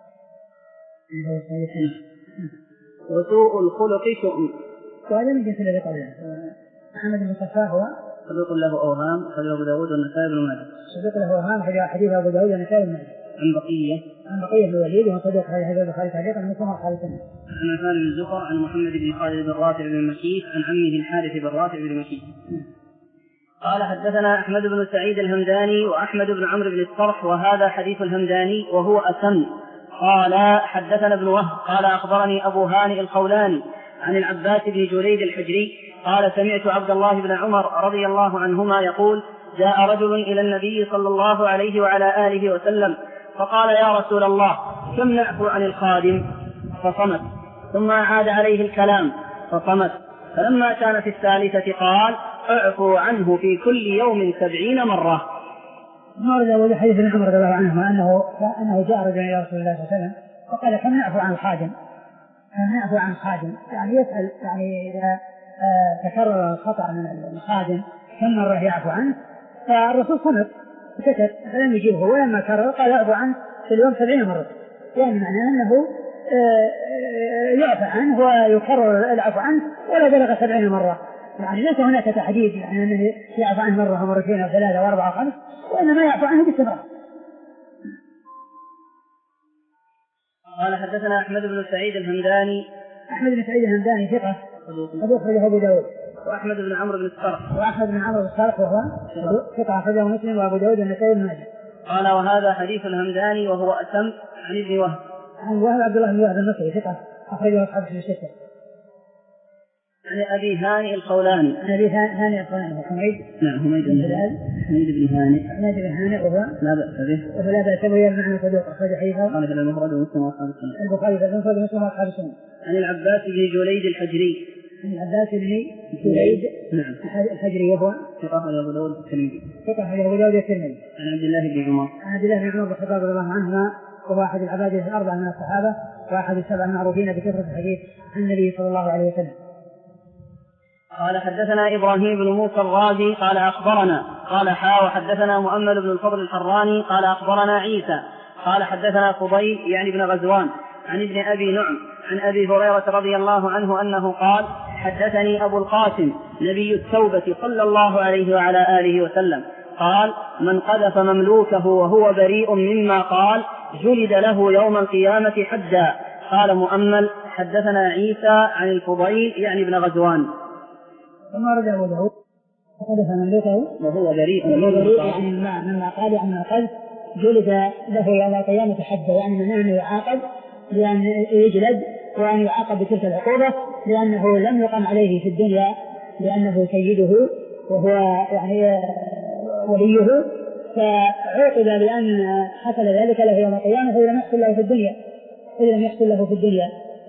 وسوء الخلق شؤم. وهذا من جنس الذي قبله. محمد بن صفاه هو صدوق له أوهام أخرجه أبو داود والنسائي بن ماجه. صدوق له أوهام أخرجه حديث أبو داود والنسائي بن ماجه. عن بقية عن بقية بن الوليد وهو صدوق هذا البخاري تعليقا مسلم أصحاب السنة. عن عثمان بن زفر عن محمد بن خالد بن رافع بن مكيس عن عمه الحارث بن رافع بن مكيس. قال حدثنا أحمد بن سعيد الهمداني وأحمد بن عمرو بن الصرح، وهذا حديث الهمداني وهو أتم. قال حدثنا ابن وهب قال أخبرني أبو هانئ الخولاني عن العباس بن جريد الحجري قال سمعت عبد الله بن عمر رضي الله عنهما يقول جاء رجل إلى النبي صلى الله عليه وعلى آله وسلم فقال يا رسول الله كم نعفو عن الخادم؟ فصمت، ثم عاد عليه الكلام فصمت، فلما كان في الثالثة قال اعفو عنه في كل يوم سبعين مرة. هذا حديث ابن عمر رضي الله عنهما أنه أنه جاء رجل إلى رسول الله صلى الله عليه وسلم فقال كم نعفو عن الخادم؟ كم نعفو عن الخادم؟ يعني يسأل يعني إذا تكرر الخطأ من الخادم كم مرة يعفو عنه؟ فالرسول صمت وسكت فلم يجيبه، ولما كرر قال اعفو عنه في اليوم سبعين مرة، يعني معناه أنه يعفى عنه ويكرر العفو عنه ولا بلغ سبعين مرة، يعني ليس هناك تحديد يعني أنه يعفو عنه مرة ومرتين أو ثلاثة وأربعة وخمس، وإنما يعفو عنه باستمرار. قال حدثنا أحمد بن سعيد الهمداني. أحمد بن سعيد الهمداني ثقة أخرجه أبو داود. وأحمد بن عمرو بن الصرح. وأحمد بن عمرو بن الصرح وهو ثقة أخرجه مسلم وأبو داود والنسائي بن ماجه. قال وهذا حديث الهمداني وهو أتم. عن ابن وهب. عن وهب عبد الله بن وهب المصري ثقة أخرجه أصحاب الكتب الستة. عن أبي هانئ الخولاني. عن أبي هانئ الخولاني حميد. نعم حميد بن هانئ. حميد بن هانئ. حميد بن هانئ وهو لا بأس به. وهو لا بأس به يرمى صدوق أخرج حديثه. قال في المفرد ومسلم وأصحاب السنة. البخاري في المفرد ومسلم وأصحاب السنة. عن العباس بن جليد الحجري. عن العباس بن جليد. نعم. الحجري وهو ثقة أخرجه أبو داود الترمذي. ثقة أخرجه أبو داود الترمذي. عن عبد الله بن عمر. عن عبد الله بن عمر بن الخطاب رضي الله عنهما وهو أحد العباد الأربعة من الصحابة وأحد السبع المعروفين بكثرة الحديث عن النبي صلى الله عليه وسلم. قال حدثنا إبراهيم بن موسى الرازي قال أخبرنا قال حا وحدثنا مؤمل بن الفضل الحراني قال أخبرنا عيسى قال حدثنا فضيل يعني ابن غزوان عن ابن أبي نعم عن أبي هريرة رضي الله عنه أنه قال حدثني أبو القاسم نبي التوبة صلى الله عليه وعلى آله وسلم قال من قذف مملوكه وهو بريء مما قال جلد له يوم القيامة حدا. قال مؤمل حدثنا عيسى عن الفضيل يعني ابن غزوان. ثم رد أبو داود قذف مملوكه وهو بريء يعني مما قال عن القذف جلد له يوم القيامة حدا، يعني من أنه يعاقب لأن يجلد وأن يعاقب بتلك العقوبة لأنه لم يقم عليه في الدنيا لأنه سيده وهو يعني وليه، فعوقب بأن حصل ذلك له يوم القيامة إذا لم يحصل له في الدنيا إذا لم يحصل له في الدنيا.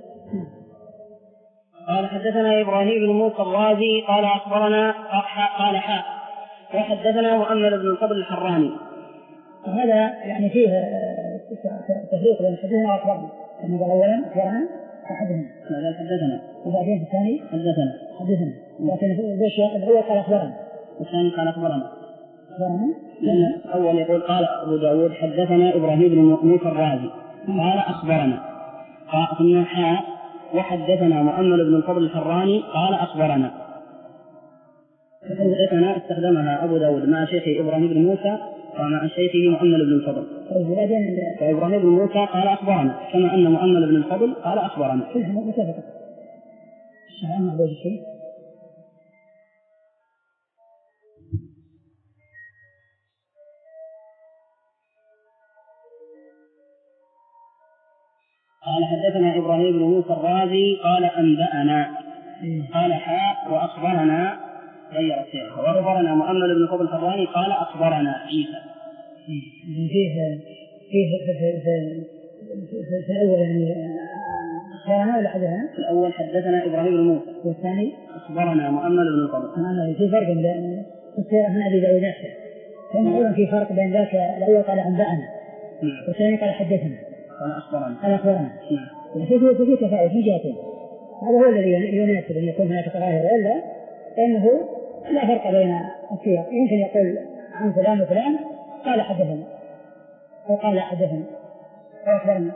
قال حدثنا إبراهيم بن موسى الرازي قال أخبرنا قال حاء وحدثنا مؤمل بن الفضل الحراني. هذا يعني فيه تفريق بين حدثنا وأخبرنا، يعني قال أولا أخبرنا وحدثنا لا حدثنا وبعدين في الثاني حدثنا حدثنا لكن في الأول قال أخبرنا والثاني قال أخبرنا أخبرنا لأن أول يقول قال أبو داود حدثنا إبراهيم بن موسى الرازي قال أخبرنا ثم حاء وحدثنا مؤمل بن الفضل الحراني قال أخبرنا. حدثنا استخدمها أبو داود مع شيخه إبراهيم بن موسى ومع شيخه مؤمل بن الفضل. فإبراهيم بن موسى قال أخبرنا كما أن مؤمل بن الفضل قال أخبرنا. قال حدثنا إبراهيم بن موسى الرازي قال أنبأنا قال حاء وأخبرنا غير السياق وأخبرنا مؤمل بن الفضل الحراني قال أخبرنا عيسى. فيه فيه في الأول يعني أخبرنا ولا حدثنا؟ الأول حدثنا إبراهيم بن موسى والثاني أخبرنا مؤمل بن الفضل. أنا في فرق بين السياق من أبي داود نفسه. ثم في فرق بين ذاك الأول قال أنبأنا والثاني قال حدثنا قال أخبرنا قال أخبرنا. في في تفاوت في جهتين. هذا هو الذي يناسب أن يكون هناك تظاهر وإلا فإنه لا فرق بين السياق. يمكن يقول عن فلان وفلان قال حدثنا أو قال حدثنا أو أخبرنا.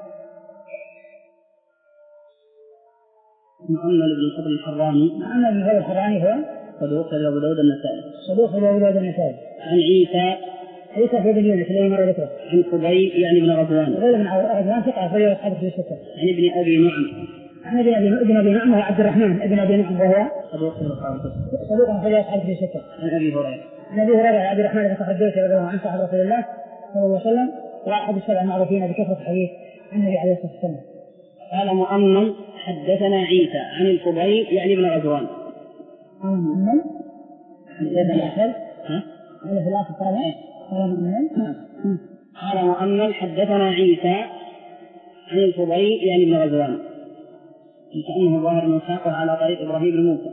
مؤمل بن الفضل الحراني مؤمل بن الفضل الحراني هو صدوق أبو داود النسائي صدوق أبو داود النسائي. عن عيسى عيسى في بن يونس الذي مر ذكره. عن قبيل يعني بن رضوان غير من رضوان ثقة أخرجه أصحاب الكتب الستة. عن ابن أبي نعم عن ابن أبي ابن أبي نعم وهو عبد الرحمن ابن أبي نعم وهو صدوق أصحاب صدوق أخرجه أصحاب الكتب الستة. عن أبي هريرة عن أبي هريرة عبد الرحمن بن صخر الدوسي رضي الله عنه صاحب رسول الله صلى الله عليه وسلم وأحد السبع المعروفين بكثرة الحديث عن النبي عليه الصلاة والسلام. قال مؤمل حدثنا عيسى عن القبيل يعني ابن رضوان. قال مؤمل حدثنا أحد ها هذا في الآخر قال قال مؤمل قال مؤمل حدثنا عيسى عن القبيل يعني ابن رضوان كأنه ظاهر من ساقه على طريق إبراهيم بن موسى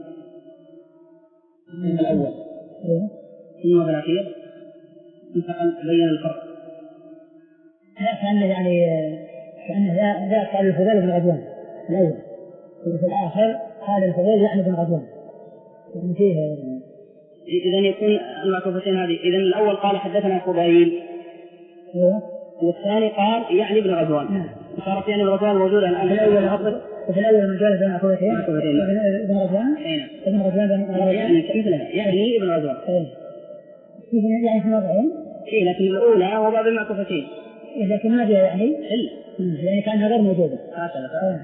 الأول ثم بالأخير انتقل بين الفرق. لا كأنه يعني كأنه ذاك قال الفضيل بن غزوان الأول وفي الآخر قال الفضيل يعني بن غزوان يعني فيه. إذن يكون المعطوفتين هذه. إذن الأول قال حدثنا قبيل والثاني قال يعني ابن غزوان. صارت يعني ابن غزوان موجودة الآن. في الأول أفضل وفي الأول من جالس بين أخوتين ابن غزوان ابن غزوان يعني مثلها يعني ابن غزوان يعني في موضعين. إيه لكن الأولى هو باب المعطوفتين لكن ما جاء يعني إلا يعني كانها غير موجودة. هكذا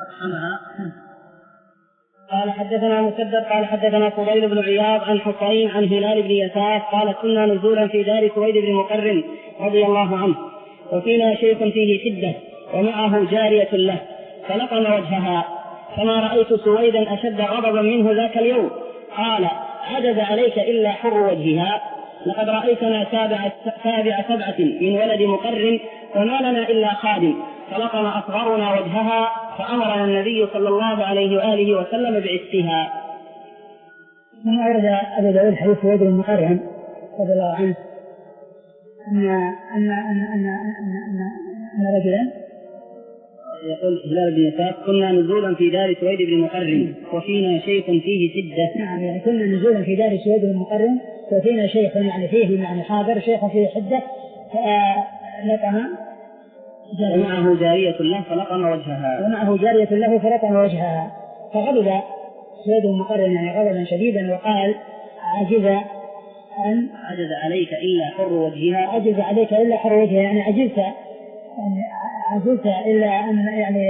قال حدثنا مسدد قال حدثنا فضيل بن عياض عن حسين عن هلال بن يساف قال كنا نزولا في دار سويد بن مقرن رضي الله عنه وفينا شيخ فيه حدة ومعه جارية له فلقم وجهها فما رأيت سويدا أشد غضبا منه ذاك اليوم. قال عجز عليك إلا حر وجهها لقد رأيتنا تابع تابع سبعة من ولد مقرن وما لنا إلا خادم فلقم أصغرنا وجهها فأمرنا النبي صلى الله عليه وآله وسلم بعتها. ثم أورد أبو داود حديث سويد بن مقرن رضي الله عنه أن أن أن أن أن أن رجلا يقول هلال بن يساف كنا نزولا في دار سويد بن مقرن وفينا شيخ فيه شدة. نعم يعني كنا نزولا في دار سويد بن مقرن وفينا شيخ يعني فيه يعني حاضر شيخ فيه حدة فلقم ومعه جارية له فلقم وجهها ومعه جارية له فلقم وجهها فغضب سويد بن مقرن يعني غضبا شديدا وقال عجز أن عجز عليك إلا حر وجهها عجز عليك إلا حر وجهها يعني عجزت يعني عجزت إلا أن يعني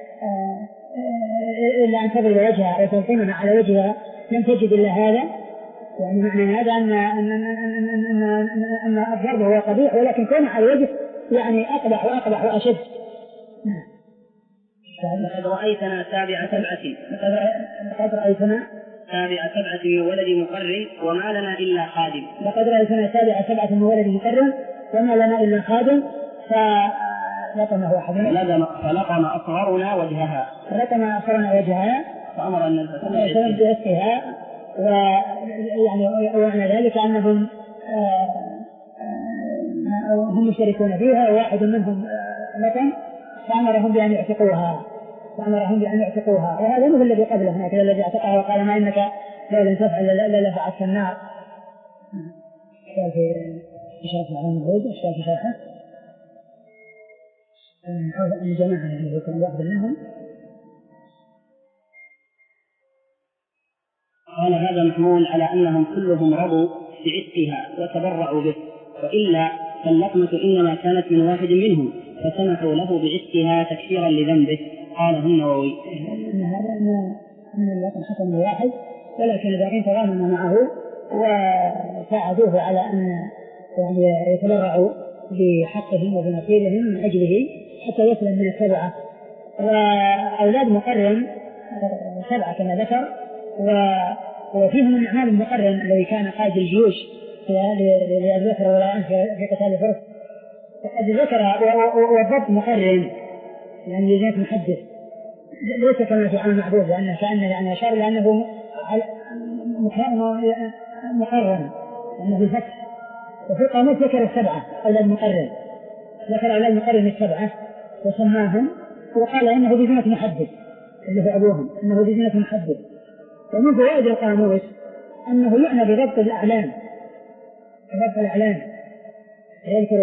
إلا أن تضرب وجهها وتلقمها على وجهها لم تجد إلا هذا. يعني معنى هذا أن أن أن أن أن أن الضرب هو قبيح ولكن كون على الوجه يعني أقبح وأقبح وأشد. لقد رأيتنا تابع سبعة لقد رأيتنا تابع سبعة من ولد مقرن وما لنا إلا خادم لقد رأيتنا تابع سبعة من ولد مقرن وما لنا إلا خادم فلقمه أحد فلقم أصغرنا وجهها فلقم أصغرنا وجهها فأمر أن النبي بأسها ويعني ومعنى ذلك أنهم هم مشتركون فيها وواحد منهم لقم فأمرهم بأن يعتقوها فأمرهم بأن يعتقوها وهذا مثل الذي قبله هناك الذي اعتقها وقال ما إنك لا لن تفعل لا لفعت في النار. قال في شرح على الوجود اشتاق في شرحه الجماعة اللي يكون واحد منهم. قال هذا محمول على أنهم كلهم رضوا بعتقها وتبرعوا به، وإلا فاللقمة إنما كانت من واحد منهم فسمحوا له بعتقها تكفيرا لذنبه. قاله النووي. إن هذا أن اللقمة حكم من واحد، ولكن الباقين تضامنوا معه وساعدوه على أن يعني يتبرعوا بحقهم وبنصيبهم من أجله حتى يسلم من السبعة. وأولاد مقرن سبعة كما ذكر، وفيهم من أعمال المقرن الذي كان قائد الجيوش لأبي بكر في قتال الفرس قد ذكر. والضبط مقرن يعني لجنة محدث ليس كما في عام معبود، لأنه كأنه يعني أشار لأنه مقرن لأنه في الفتح. وفي قاموس ذكر السبعة أولاد مقرن، ذكر أولاد مقرن السبعة وسماهم وقال إنه بجنة محدث اللي هو أبوهم إنه بجنة محدث. ومن فوائد القاموس أنه يعنى بضبط الأعلام، ضبط الأعلام يذكر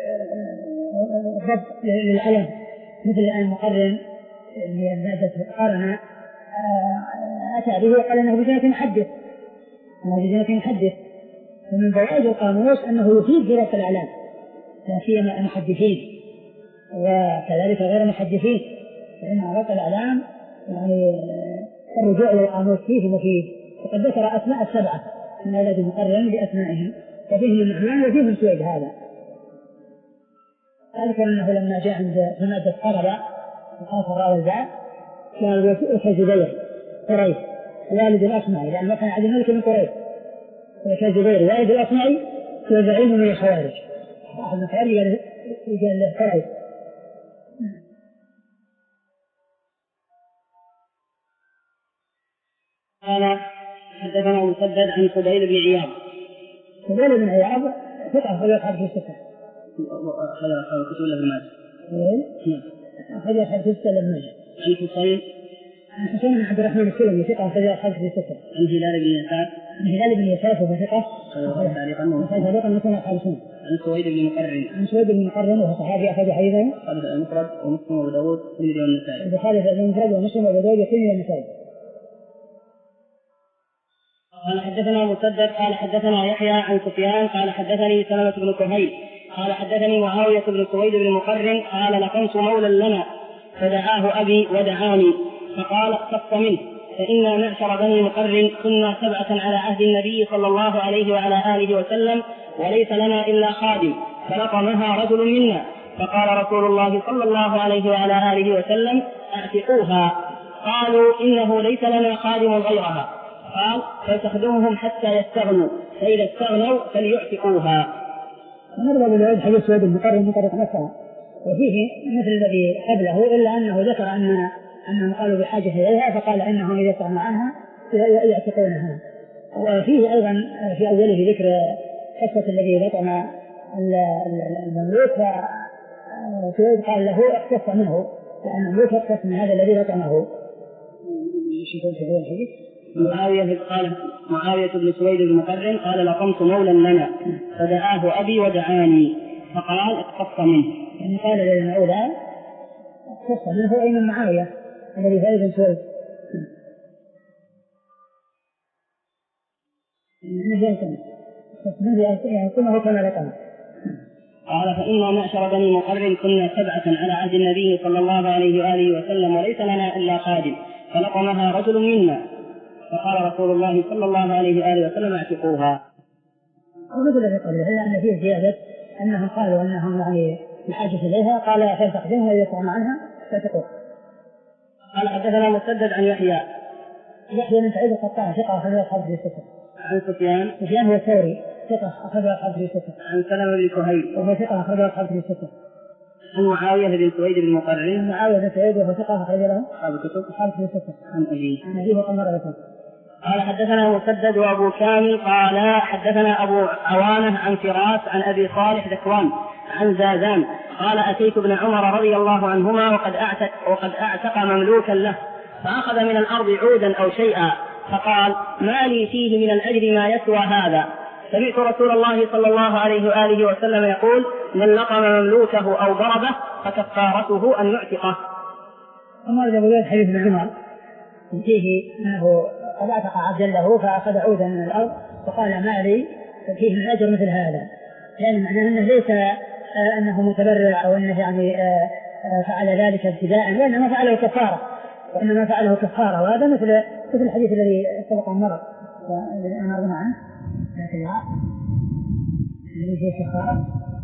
ضبط للعلم مثل الآن مقرن اللي مادة قرن أتى به وقال إنه بجنة محدث إنه بجنة محدث. ومن فوائد القاموس أنه يفيد ضبط الأعلام لا سيما المحدثين وكذلك غير المحدثين، فإن ضبط الأعلام يعني الرجوع إلى القاموس فيه مفيد. وقد ذكر أسماء السبعة من أولاد المقرن بأسمائهم وفيهم النعمان وفيهم سويد. هذا أذكر أنه لما جاء عند مادة قربة وقاف الراء والباء كان كزبير قريش والد الأصمعي، لأنه كان عبد الملك بن قريش، وكزبير والد الأصمعي وزعيم من الخوارج واحد من الخوارج قال له قريش. قال حدثنا مسدد عن فضيل بن عياض. فضيل بن عياض ثقة أخرج أصحاب في الستة. أخرج أصحاب الكتب له الماجه. إيه؟ أخرج أصحاب في الستة له الماجه. عن حسين. عن حسين بن عبد الرحمن السلمي ثقة أخرج أصحاب في الستة. عن هلال بن يسار. عن هلال بن يسار وهو ثقة. تعليقا تعليقا مثل خمسين. عن سويد بن مقرن. عن سويد بن مقرن وهو صحابي أخرج حديثه. قال المفرد ومسلم وأبو داود والترمذي والنسائي. البخاري في المفرد ومسلم وأبو داود والترمذي والنسائي. قال حدثنا مسدد قال حدثنا يحيى عن سفيان قال حدثني سلمة بن كهيل قال حدثني معاوية بن سويد بن مقرن قال لقمت مولى لنا فدعاه أبي ودعاني فقال اقتص منه فإنا معشر بني مقرن كنا سبعة على عهد النبي صلى الله عليه وعلى آله وسلم وليس لنا إلا خادم فلقمها رجل منا فقال رسول الله صلى الله عليه وعلى آله وسلم اعتقوها. قالوا إنه ليس لنا خادم غيرها قال فلتخدمهم حتى يستغنوا فإذا استغنوا فليعتقوها. نرضى بالعود حديث سويد بن مقرن من طريق نفسه وفيه مثل الذي قبله إلا أنه ذكر أن أنهم قالوا بحاجة إليها فقال إنهم إذا استغنوا عنها يعتقونها. وفيه أيضا في أوله ذكر قصة الذي لطم المملوك فسويد قال له اقتص منه لأن المملوك اقتص من هذا الذي لطمه. معاوية قال معاوية بن سويد بن مقرن قال لقمت مولى لنا فدعاه أبي ودعاني فقال اقتص منه يعني قال للمولى اقتص منه أي من معاوية الذي سويد بن سويد يكونه كما لقمه. قال فإنا معشر بني مقرن كنا سبعة على عهد النبي صلى الله عليه وآله وسلم وليس لنا إلا خادم فلقمها رجل منا فقال رسول الله صلى الله عليه وآله وسلم اعتقوها. ومثل في قوله إلا أن فيه زيادة أنهم قالوا أنهم يعني بحاجة إليها قال فلتقدمها ويسرون عنها فاعتقوها. قال حدثنا مسدد عن يحيى يحيى بن سعيد القطان ثقة أخرج أصحاب في الستة. عن سفيان سفيان هو الثوري ثقة أخرج أصحاب في الستة. عن سلمة بن كهيل وهو ثقة أخرج أصحاب في الستة. عن معاوية بن سويد بن مقرن معاوية بن سويد وهو ثقة أخرج له أصحاب الكتب أصحاب في الستة. عن أبيه عن أبيه وقال مرة ثانية. قال حدثنا مسدد وأبو كامل قال حدثنا أبو عوانة عن فراس عن أبي صالح ذكوان عن زازان قال أتيت ابن عمر رضي الله عنهما وقد أعتق, وقد أعتق مملوكا له فأخذ من الأرض عودا أو شيئا فقال ما لي فيه من الأجر ما يسوى هذا. سمعت رسول الله صلى الله عليه وآله وسلم يقول من لقم مملوكه أو ضربه فكفارته أن يعتقه. أما إذا بقيت حديث ابن عمر فيه أنه قد اعتق عبدا له فاخذ عودا من الارض وقال ما لي فيه من الاجر مثل هذا، يعني معناه انه ليس آه انه متبرع او انه يعني آه آه فعل ذلك ابتداء، وانما فعله كفاره، وانما فعله كفاره، وهذا مثل مثل الحديث الذي سبق المرض والذي امرنا عنه الذي فيه كفاره.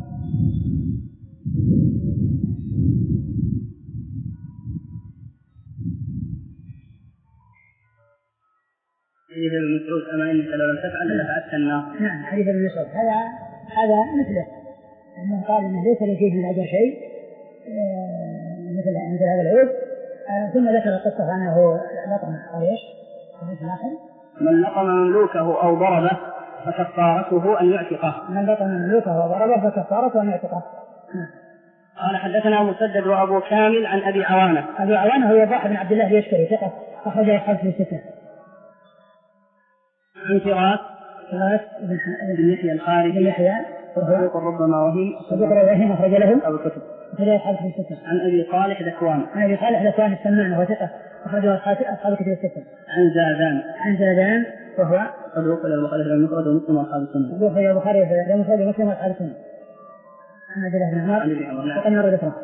حديث ابن مسعود أما إنك لو لم تفعل لفعلت النار. نعم حديث ابن مسعود هذا هذا مثله، أنه قال إنه ليس لي فيه من الأجر شيء مثل مثل هذا العود. ثم ذكر القصة أنه لطم أو إيش؟ من لطم مملوكه أو ضربه فكفارته أن يعتقه. من لطم مملوكه أو ضربه فكفارته أن يعتقه. قال حدثنا مسدد وأبو كامل عن أبي عوانة. أبي عوانة هو ضاحك بن عبد الله اليشكري ثقة أخرجه أصحاب في الستة. عن فراس فراس بن يحيى الخارجي بن يحيى وهو ربما وهم صدوق وهم أخرج له أبو الكتب. أخرجه أصحاب في الستة. عن أبي صالح ذكوان. عن أبي صالح ذكوان السمان وهو ثقة أخرجه أصحاب الكتب الستة. عن زادان. عن زادان وهو صدوق البخاري في المفرد ومسلم وأصحاب السنة. صدوق البخاري في المفرد ومسلم وأصحاب السنة. عن عبد الله بن عمر وقد مر ذكره.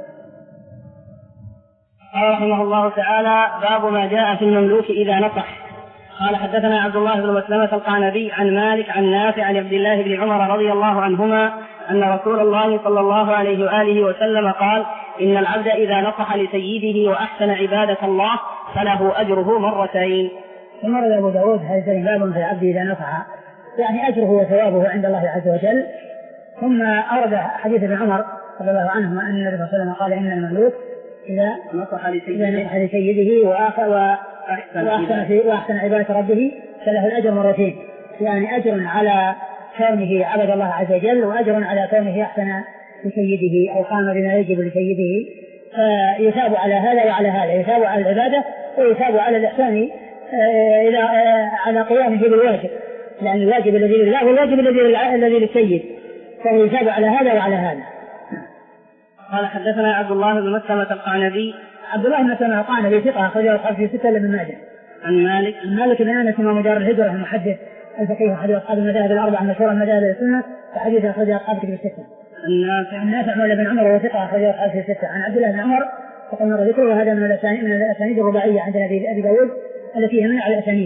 قال رحمه الله تعالى باب ما جاء في المملوك إذا نصح. قال حدثنا عبد الله بن مسلمة القعنبي عن مالك عن نافع عن عبد الله بن عمر رضي الله عنهما أن رسول الله صلى الله عليه وآله وسلم قال إن العبد إذا نصح لسيده وأحسن عبادة الله فله أجره مرتين. ثم روى أبو داود هذا باب في العبد إذا نصح، يعني أجره وثوابه عند الله عز وجل. ثم أورد حديث ابن عمر رضي الله عنهما أن النبي صلى الله عليه وسلم قال إن المملوك إذا نصح لسيده, لسيده وآخر وأحسن, وأحسن عبادة ربه فله الأجر مرتين، يعني أجر على كونه عبد الله عز وجل وأجر على كونه أحسن لسيده أو قام بما يجب لسيده، فيثاب على هذا وعلى هذا، يثاب على العبادة ويثاب على الإحسان إلى على قيامه بالواجب، لأن الواجب الذي لله والواجب الذي للسيد، فهو يثاب على هذا وعلى هذا. قال حدثنا عبد الله بن مسلمة القعنبي. عبد الله بن مسلمة القعنبي ثقة أخرجه أصحاب في ستة لابن ماجه. عن مالك عن مالك بن أنس إمام دار الهجرة المحدث الفقيه أحد أصحاب المذاهب الأربعة مشهورة المذاهب السنة، وحديث أخرجه أصحاب في الستة. النافع عن نافع مولى بن عمر وهو ثقة أخرجه أصحاب في الستة. عن عبد الله بن عمر وقد مر ذكره، وهذا من الأسانيد من الأسانيد الرباعية عندنا في أبي داود التي هي من على الأسانيد،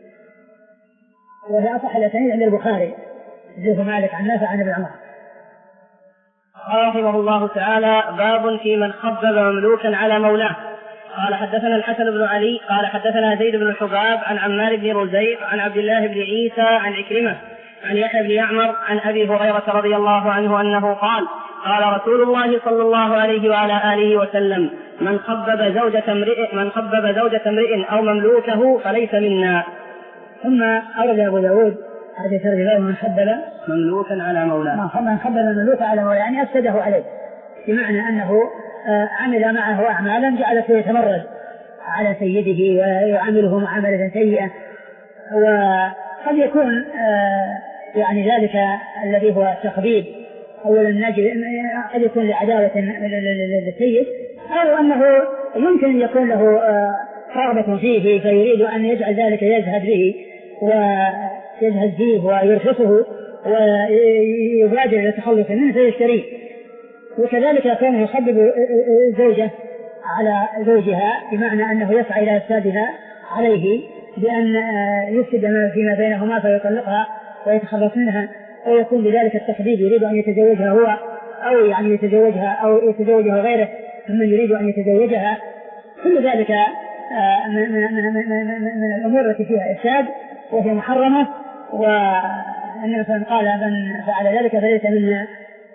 وهي أصح الأسانيد عند البخاري حديث مالك عن نافع عن ابن عمر. قال رحمه الله تعالى باب في من خبب مملوكا على مولاه. قال حدثنا الحسن بن علي قال حدثنا زيد بن حباب عن عمار بن رزيق عن عبد الله بن عيسى عن عكرمة عن يحيى بن يعمر عن أبي هريرة رضي الله عنه أنه قال قال رسول الله صلى الله عليه وعلى آله وسلم من خبب زوجة امرئ من خبب زوجة امرئ أو مملوكه فليس منا. ثم أورد أبو داود حديث الرجال من خبب مملوكا على مولاه. من خبب مملوكا على مولاه يعني أفسده عليه، بمعنى أنه عمل معه أعمالا جعلته يتمرد على سيده ويعامله معاملة سيئة، وقد يكون يعني ذلك الذي هو التخبيب أولا نجد قد يكون لعداوة للسيد، أو أنه يمكن أن يكون له رغبة فيه فيريد أن يجعل ذلك يزهد به ويزهد فيه ويرخصه ويبادر إلى التخلص منه فيشتريه. وكذلك كان يخبب زوجة على زوجها، بمعنى أنه يسعى إلى إفسادها عليه بأن يفسد ما فيما بينهما فيطلقها ويتخلص منها، ويكون بذلك التخبيب يريد أن يتزوجها هو أو يعني يتزوجها أو يتزوجها غيره ممن يريد أن يتزوجها. كل ذلك من, من, من, من, من الأمور التي فيها إفساد وهي محرمة، والنبي صلى الله عليه وسلم قال من فعل ذلك فليس منا.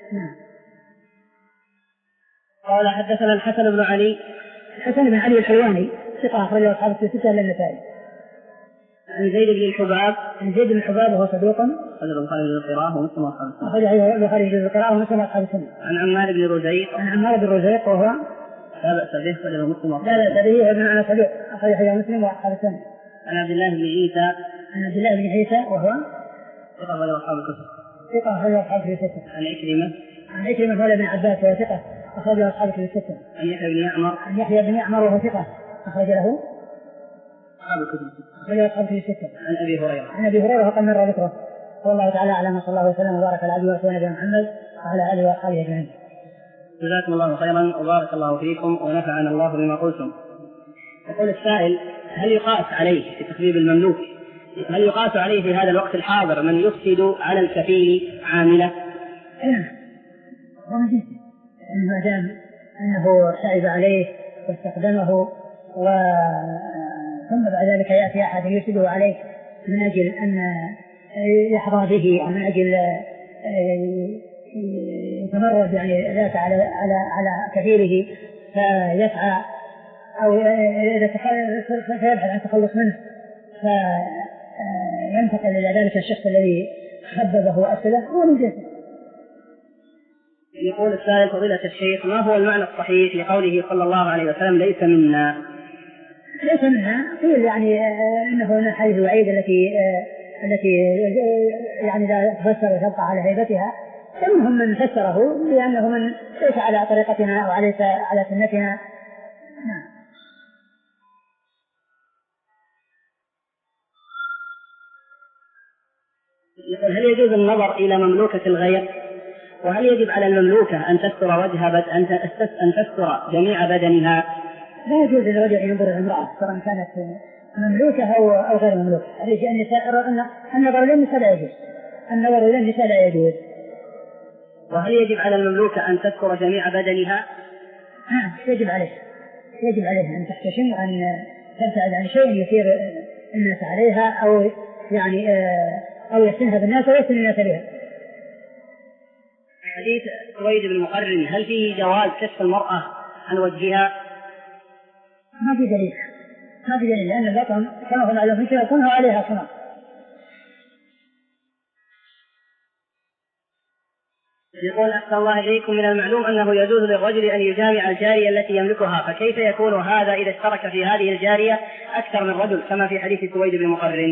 قال حدثنا الحسن بن علي الحسن بن علي الحلواني ثقة أخرجه أصحاب الستة إلا النسائي. عن زيد بن الحباب عن زيد بن الحباب وهو صدوق أخرجه البخاري في القراءة ومسلم وأصحاب السنة. أخرجه البخاري في القراءة ومسلم وأصحاب السنة. عن عمار بن رزيق عن عمار بن رزيق وهو لا بأس به أخرجه مسلم وأصحاب لا لا به ابن أنا صدوق أخرجه مسلم وأصحاب السنة. عن عبد الله بن عيسى عن عبد الله بن عيسى وهو ثقة أخرجه أصحاب الكتب. ثقة أخرجه أصحاب الستة. عن عكرمة عن عكرمة مولى بن عباس وهو ثقة أخرجه أصحاب الستة. عن يحيى بن يعمر عن يحيى بن يعمر وهو ثقة أخرج له أصحاب الكتب غير أصحاب الكتب الستة. عن أبي هريرة عن أبي هريرة وقد مر ذكره. والله تعالى أعلم، صلى الله وسلم وبارك على عبده ورسوله نبينا محمد وعلى آله وأصحابه أجمعين. جزاكم الله خيرا وبارك الله فيكم ونفعنا الله بما قلتم. يقول السائل: هل يقاس عليه في تخريب المملوك هل يقاس عليه في هذا الوقت الحاضر من يفسد على الكفيل عامله؟ ما دام أنه تعب عليه واستخدمه و ثم بعد ذلك يأتي أحد يفسده عليه من أجل أن يحظى به أو من أجل يتمرد يعني ذات على على على كفيله فيسعى أو فيبحث عن التخلص منه فينتقل إلى ذلك الشخص الذي خببه وأفسده هو من جنسه. يقول السائل: فضيلة الشيخ، ما هو المعنى الصحيح لقوله صلى الله عليه وسلم ليس منا؟ ليس منا قيل يعني انه من حيث الوعيد التي التي يعني لا تفسر وتبقى على هيبتها، فمنهم من فسره بانه من ليس على طريقتنا وليس على سنتنا. نعم. هل يجوز النظر الى مملوكة الغير؟ وهل يجب على المملوكة أن تستر وجهها بد... أن تستر جميع بدنها؟ لا يجوز للرجل أن ينظر الامرأة سواء كانت مملوكة أو أو غير مملوكة. النظر للنساء لا يجوز. النظر للنساء لا يجوز. وهل يجب على المملوكة أن تستر جميع بدنها؟ نعم يجب عليه. يجب عليها أن تحتشم وأن تبتعد عن شيء يثير الناس عليها أو يعني أو يحسنها بالناس ويحسن الناس بها. حديث سويد بن مقرن هل فيه جواز كشف المرأة عن وجهها؟ ما في دليل. ما في دليل لأن البطن كما هو معلوم في يكونها عليها صنع. يقول: أحسن الله إليكم، من المعلوم أنه يجوز للرجل أن يجامع الجارية التي يملكها، فكيف يكون هذا إذا اشترك في هذه الجارية أكثر من رجل كما في حديث سويد بن مقرن؟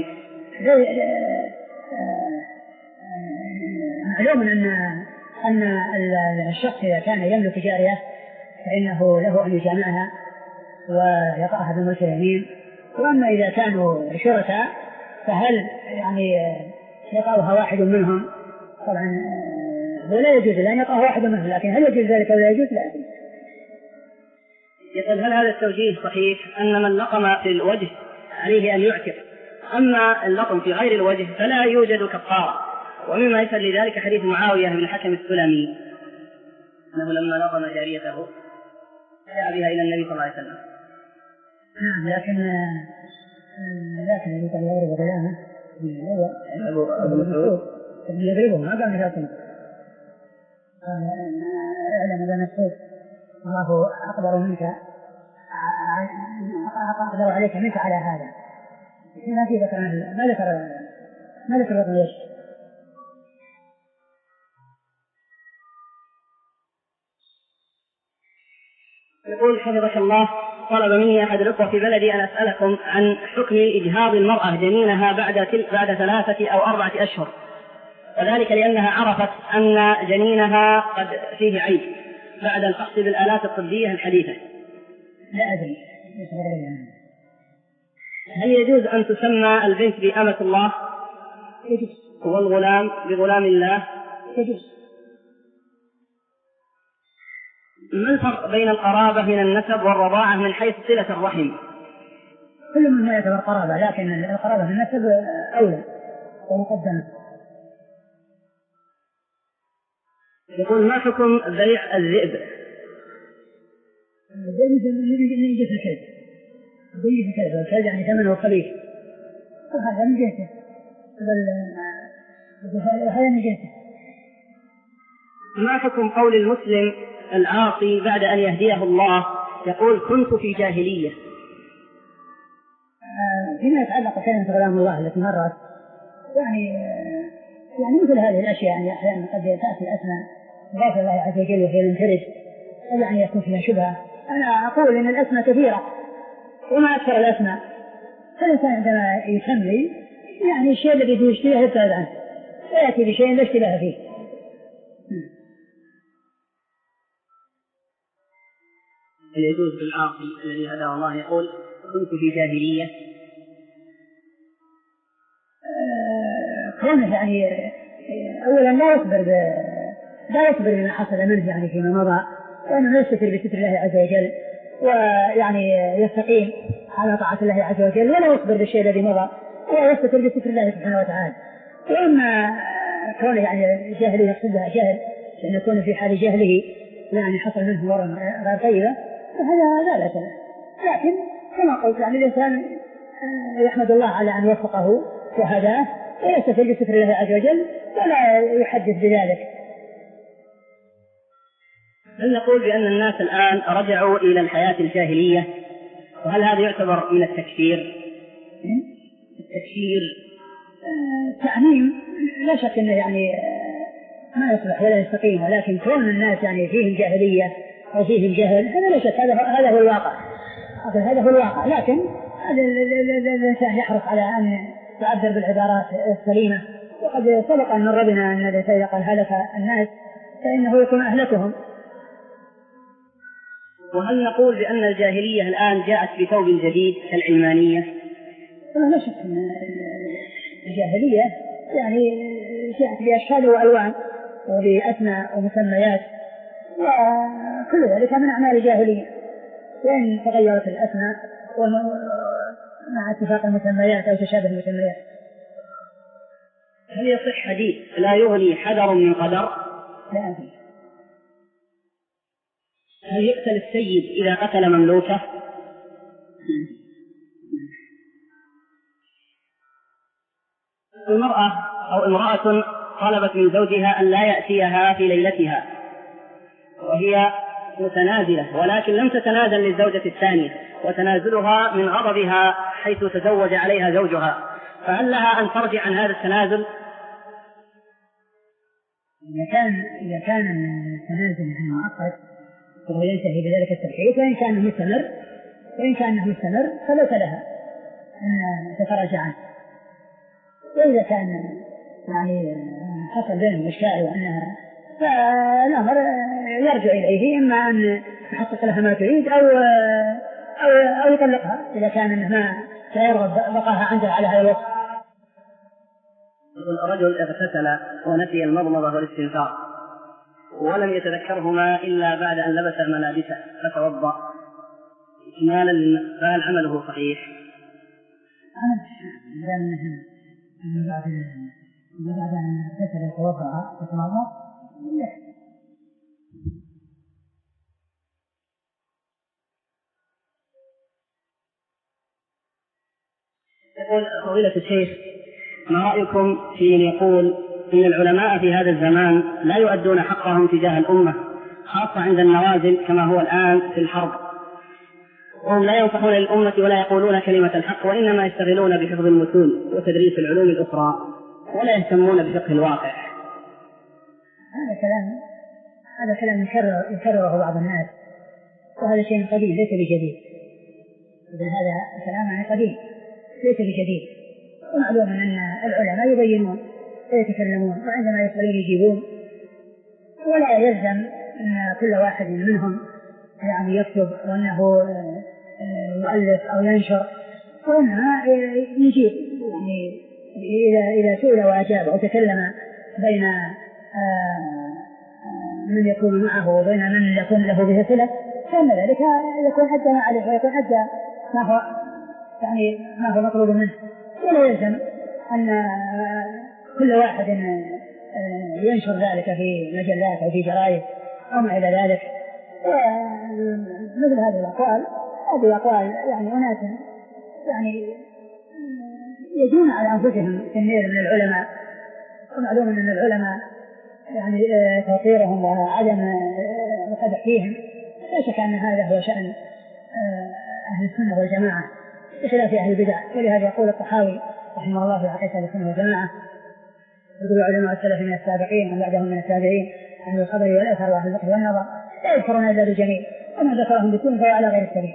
معلوم أن أن الشخص إذا كان يملك جارية فإنه له أن يجامعها ويقعها بملك اليمين. وأما إذا كانوا شركاء فهل يعني يقعها واحد منهم؟ طبعا ولا يجوز أن يقع واحد منهم، لكن هل يجوز ذلك ولا يجوز؟ لا يجوز. يقول: هل هذا التوجيه صحيح أن من لقم في الوجه عليه أن يعتق، أما اللقم في غير الوجه فلا يوجد كفارة؟ ومما يسأل لذلك حديث معاوية بن الحكم السلمي أنه لما لقم جاريته جاء بها إلى النبي صلى الله عليه وسلم. نعم لكن لكن يقول يضرب غلامه أبو مسعود يضربه ما قال مثلا أعلم أبا مسعود الله أقدر منك أقدر عليك منك على هذا. ما في ذكر ما ذكر ما ذكر ليش. يقول: حفظك الله، طلب مني أحد الأخوة في بلدي أن أسألكم عن حكم إجهاض المرأة جنينها بعد تل... بعد ثلاثة أو أربعة أشهر، وذلك لأنها عرفت أن جنينها قد فيه عيب بعد الفحص بالآلات الطبية الحديثة. لا أدري. هل يجوز أن تسمى البنت بأمة الله؟ يجوز. والغلام بغلام الله؟ يجوز. ما الفرق بين القرابة من النسب والرضاعة من حيث صلة الرحم؟ كل منها يعتبر قرابة، لكن القرابة من النسب أولى ومقدمة. يقول: ما حكم بيع الذئب؟ الذئب من جنس الكلب. الذئب الكلب والكلب يعني ثمنه قليل، وهذا من جنسه. هذا من جنسه. ما حكم قول المسلم العاصي بعد أن يهديه الله يقول: كنت في جاهلية؟ فيما يتعلق بكلمة غلام الله التي مرت يعني يعني مثل هذه الأشياء يعني أحيانا قد تأتي الأسماء غافل الله عز وجل وهي لم ترد يعني يكون فيها شبهة. أنا أقول إن الأسماء كثيرة وما أكثر الأسماء، فالإنسان عندما يسمي يعني الشيء الذي فيه اشتباه يبتعد عنه ويأتي بشيء لا اشتباه فيه. هل يجوز بالعاصي الذي هداه الله يقول: كنت في جاهلية؟ كونه يعني أولا لا يصبر ب... لا يصبر بما حصل منه يعني فيما مضى، وأنه يستتر بستر الله عز وجل، ويعني يستقيم على طاعة الله عز وجل، ولا يصبر بالشيء الذي مضى، ويستتر بستر الله سبحانه وتعالى. وأما كونه يعني جهله يقصدها جهل، أن يكون في حال جهله يعني حصل منه أمور غير طيبة، فهذا لا بأس له. لكن كما قلت يعني الإنسان يحمد الله على أن وفقه وهداه، ويستتر بستر الله عز وجل، ولا يحدث بذلك. هل نقول بأن الناس الآن رجعوا إلى الحياة الجاهلية، وهل هذا يعتبر من التكفير؟ التكفير تعميم لا شك أنه يعني ما يصلح ولا يستقيم، ولكن كون الناس يعني فيهم جاهلية أو فيهم جهل هذا لا شك، هذا هذا هو الواقع، هذا هو الواقع. لكن الإنسان يحرص على أن تعبر بالعبارات السليمة، وقد سبق أن ربنا أن الإنسان إذا قال هلك الناس فإنه يكون أهلكهم. وهل نقول بأن الجاهلية الآن جاءت بثوب جديد كالعلمانية؟ لا شك أن الجاهلية يعني جاءت بأشكال وألوان وبأسماء ومسميات، وكل ذلك من أعمال الجاهلية، وإن تغيرت الأسماء مع اتفاق المسميات أو تشابه المسميات. هل يصح حديث لا يغني حذر من قدر؟ لا أدري. هل يقتل السيد إذا قتل مملوكه؟ المرأة أو امرأة طلبت من زوجها أن لا يأتيها في ليلتها وهي متنازلة، ولكن لم تتنازل للزوجة الثانية، وتنازلها من غضبها حيث تزوج عليها زوجها، فهل لها أن ترجع عن هذا التنازل؟ إذا كان إذا كان التنازل مؤقت وهو ينتهي بذلك التبحيث، وإن كان مستمر وإن كان مستمر فليس لها أن تتراجع عنه. وإذا كان يعني حصل بينهم إشكال وأنها فالأمر يرجع إليه، إما أن يحقق لها ما تريد أو أو أو يطلقها إذا كان أنه ما لا يرغب بقاها عنده على هذا الوقت. رجل اغتسل ونسي المضمضة والاستنثار ولم يتذكرهما إلا بعد أن لبس ملابسه فتوضأ إكمالا للنفس، فهل عمله صحيح؟ بعد أن اغتسل وتوضأ فتوضأ يقول فضيلة الشيخ، ما رأيكم في من يقول إن العلماء في هذا الزمان لا يؤدون حقهم تجاه الأمة، خاصة عند النوازل كما هو الآن في الحرب، وهم لا ينصحون للأمة ولا يقولون كلمة الحق، وإنما يشتغلون بحفظ المتون وتدريس العلوم الأخرى ولا يهتمون بفقه الواقع؟ هذا كلام هذا كلام يكرر يكرره بعض الناس، وهذا شيء قديم ليس بجديد. هذا كلام يعني قديم ليس بجديد، ومعلوم أن العلماء يبينون ويتكلمون، وعندما يسألون يجيبون، ولا يلزم أن كل واحد منهم يعني يكتب وأنه يؤلف أو ينشر، وأنها يجيب يعني إذا إذا سئل وأجاب أو تكلم بين من يكون معه وبين من يكون له به صلة، فإن ذلك يكون حتى عليه ويكون حتى ما هو يعني ما هو مطلوب منه، ولا يلزم أن كل واحد ينشر ذلك في مجلات أو في جرائد أو ما إلى ذلك. مثل هذه الأقوال هذه أقوال يعني أناس يعني يجون على أنفسهم النير من العلماء، ومعلوم أن العلماء يعني توقيرهم وعدم القدح فيهم لا شك أن هذا هو شأن أهل السنة والجماعة بخلاف أهل البدع. ولهذا يقول الطحاوي رحمه الله في عقيدة أهل السنة والجماعة: يقول علماء السلف من السابقين ومن بعدهم من التابعين أهل الخبر والأثر وأهل الفقه والنظر لا يذكرون إلا بالجميل، وما ذكرهم بسوء فهو على غير السبيل.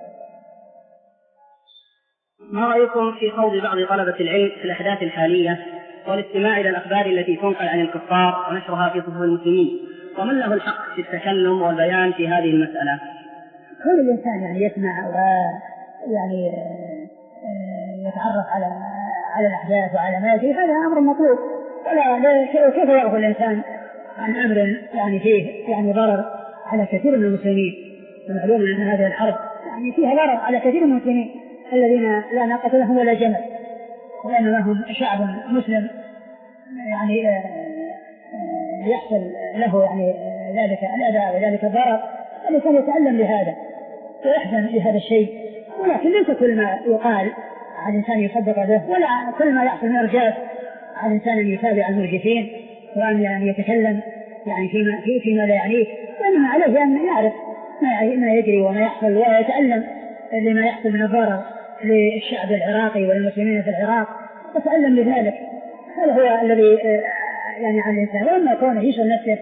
ما رأيكم في خوض بعض طلبة العلم في الأحداث الحالية والاستماع إلى الأخبار التي تنقل عن الكفار ونشرها في صفوف المسلمين، ومن له الحق في التكلم والبيان في هذه المسألة؟ كل الإنسان يعني يسمع ويعني يتعرف على على الأحداث وعلى ما يجري هذا أمر مطلوب، ولا كيف يغفل الإنسان عن أمر يعني فيه يعني ضرر على كثير من المسلمين. ومعلوم أن هذه الحرب يعني فيها ضرر على كثير من المسلمين الذين لا ناقة لهم ولا جمل، وإنما هم شعب مسلم يعني يحصل له يعني ذلك الأذى وذلك الضرر، الإنسان يتألم لهذا ويحزن لهذا الشيء، ولكن ليس كل ما يقال على الإنسان يصدق به، ولا كل ما يحصل من إرجاف على الإنسان أن يتابع المرجفين وأن يعني يتكلم يعني فيما, فيما لا يعنيه، وإنما عليه أن يعرف ما يجري وما يحصل ويتألم لما يحصل من الضرر للشعب العراقي والمسلمين في العراق، يتألم لذلك. هذا هو الذي يعني على الإنسان، وأما كونه يشغل نفسه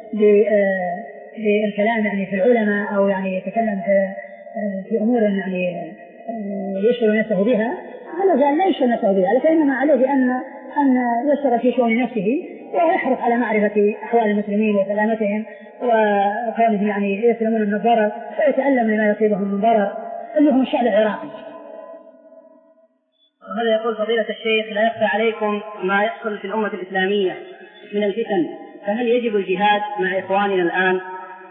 بالكلام يعني في العلماء أو يعني يتكلم في أمور يعني يشغل نفسه بها، على ذلك لا يشغل نفسه بها، لكن إنما عليه أن أن يسر في شؤون نفسه ويحرص على معرفة أحوال المسلمين وسلامتهم وكونهم يعني يسلمون من الضرر ويتألم لما يصيبهم من ضرر اللي هم الشعب العراقي. وهذا يقول فضيلة الشيخ: لا يخفى عليكم ما يحصل في الأمة الإسلامية من الفتن، فهل يجب الجهاد مع إخواننا الآن؟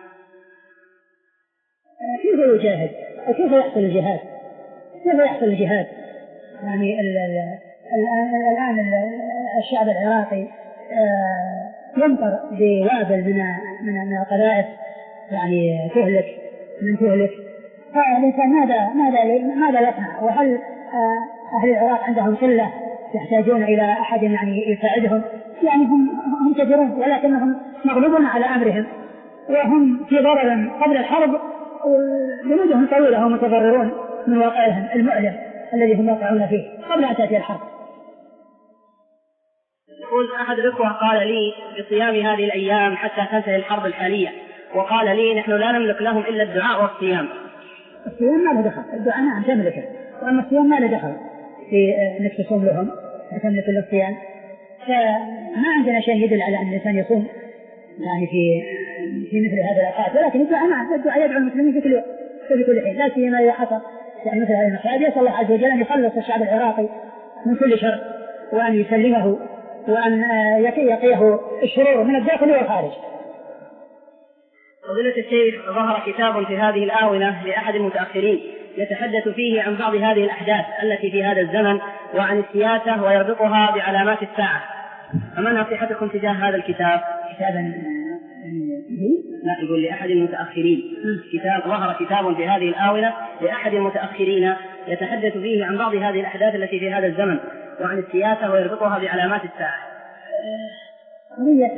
كيف يجاهد؟ وكيف يحصل الجهاد؟ كيف يحصل الجهاد؟ يعني الآن الشعب العراقي يمطر بوابل من من القذائف يعني تهلك من تهلك، فالإنسان ماذا ماذا ماذا يصنع؟ وهل أهل العراق عندهم قلة يحتاجون إلى أحد يعني يساعدهم؟ يعني هم هم كثيرون ولكنهم مغلوبون على أمرهم، وهم في ضرر قبل الحرب، جنودهم طويلة ومتضررون من واقعهم المؤلم الذي هم واقعون فيه قبل أن تأتي الحرب. يقول أحد الأخوة قال لي بصيام هذه الأيام حتى تنتهي الحرب الحالية، وقال لي نحن لا نملك لهم إلا الدعاء والصيام. الصيام ما له دخل، الدعاء نعم تملكه، وأما الصيام ما له دخل في أنك تصوم لهم وتملك الصيام، فما عندنا شيء يدل على أن الإنسان يصوم يعني في في مثل هذا الأوقات، ولكن الدعاء نعم، الدعاء يدعو المسلمين في كل في كل حين، لا سيما إذا حصل يعني مثل هذه المصائب، يسأل الله عز وجل أن يخلص الشعب العراقي من كل شر، وأن يسلمه، وأن يقيه الشرور من الداخل والخارج. فضيلة الشيخ، ظهر كتاب في هذه الآونة لأحد المتأخرين يتحدث فيه عن بعض هذه الأحداث التي في هذا الزمن وعن السياسة ويربطها بعلامات الساعة، فما نصيحتكم تجاه هذا الكتاب؟ كتابا لا، يقول لأحد المتأخرين كتاب، ظهر كتاب في هذه الآونة لأحد المتأخرين يتحدث فيه عن بعض هذه الأحداث التي في هذا الزمن وعن السياسة ويربطها بعلامات الساعة. قضية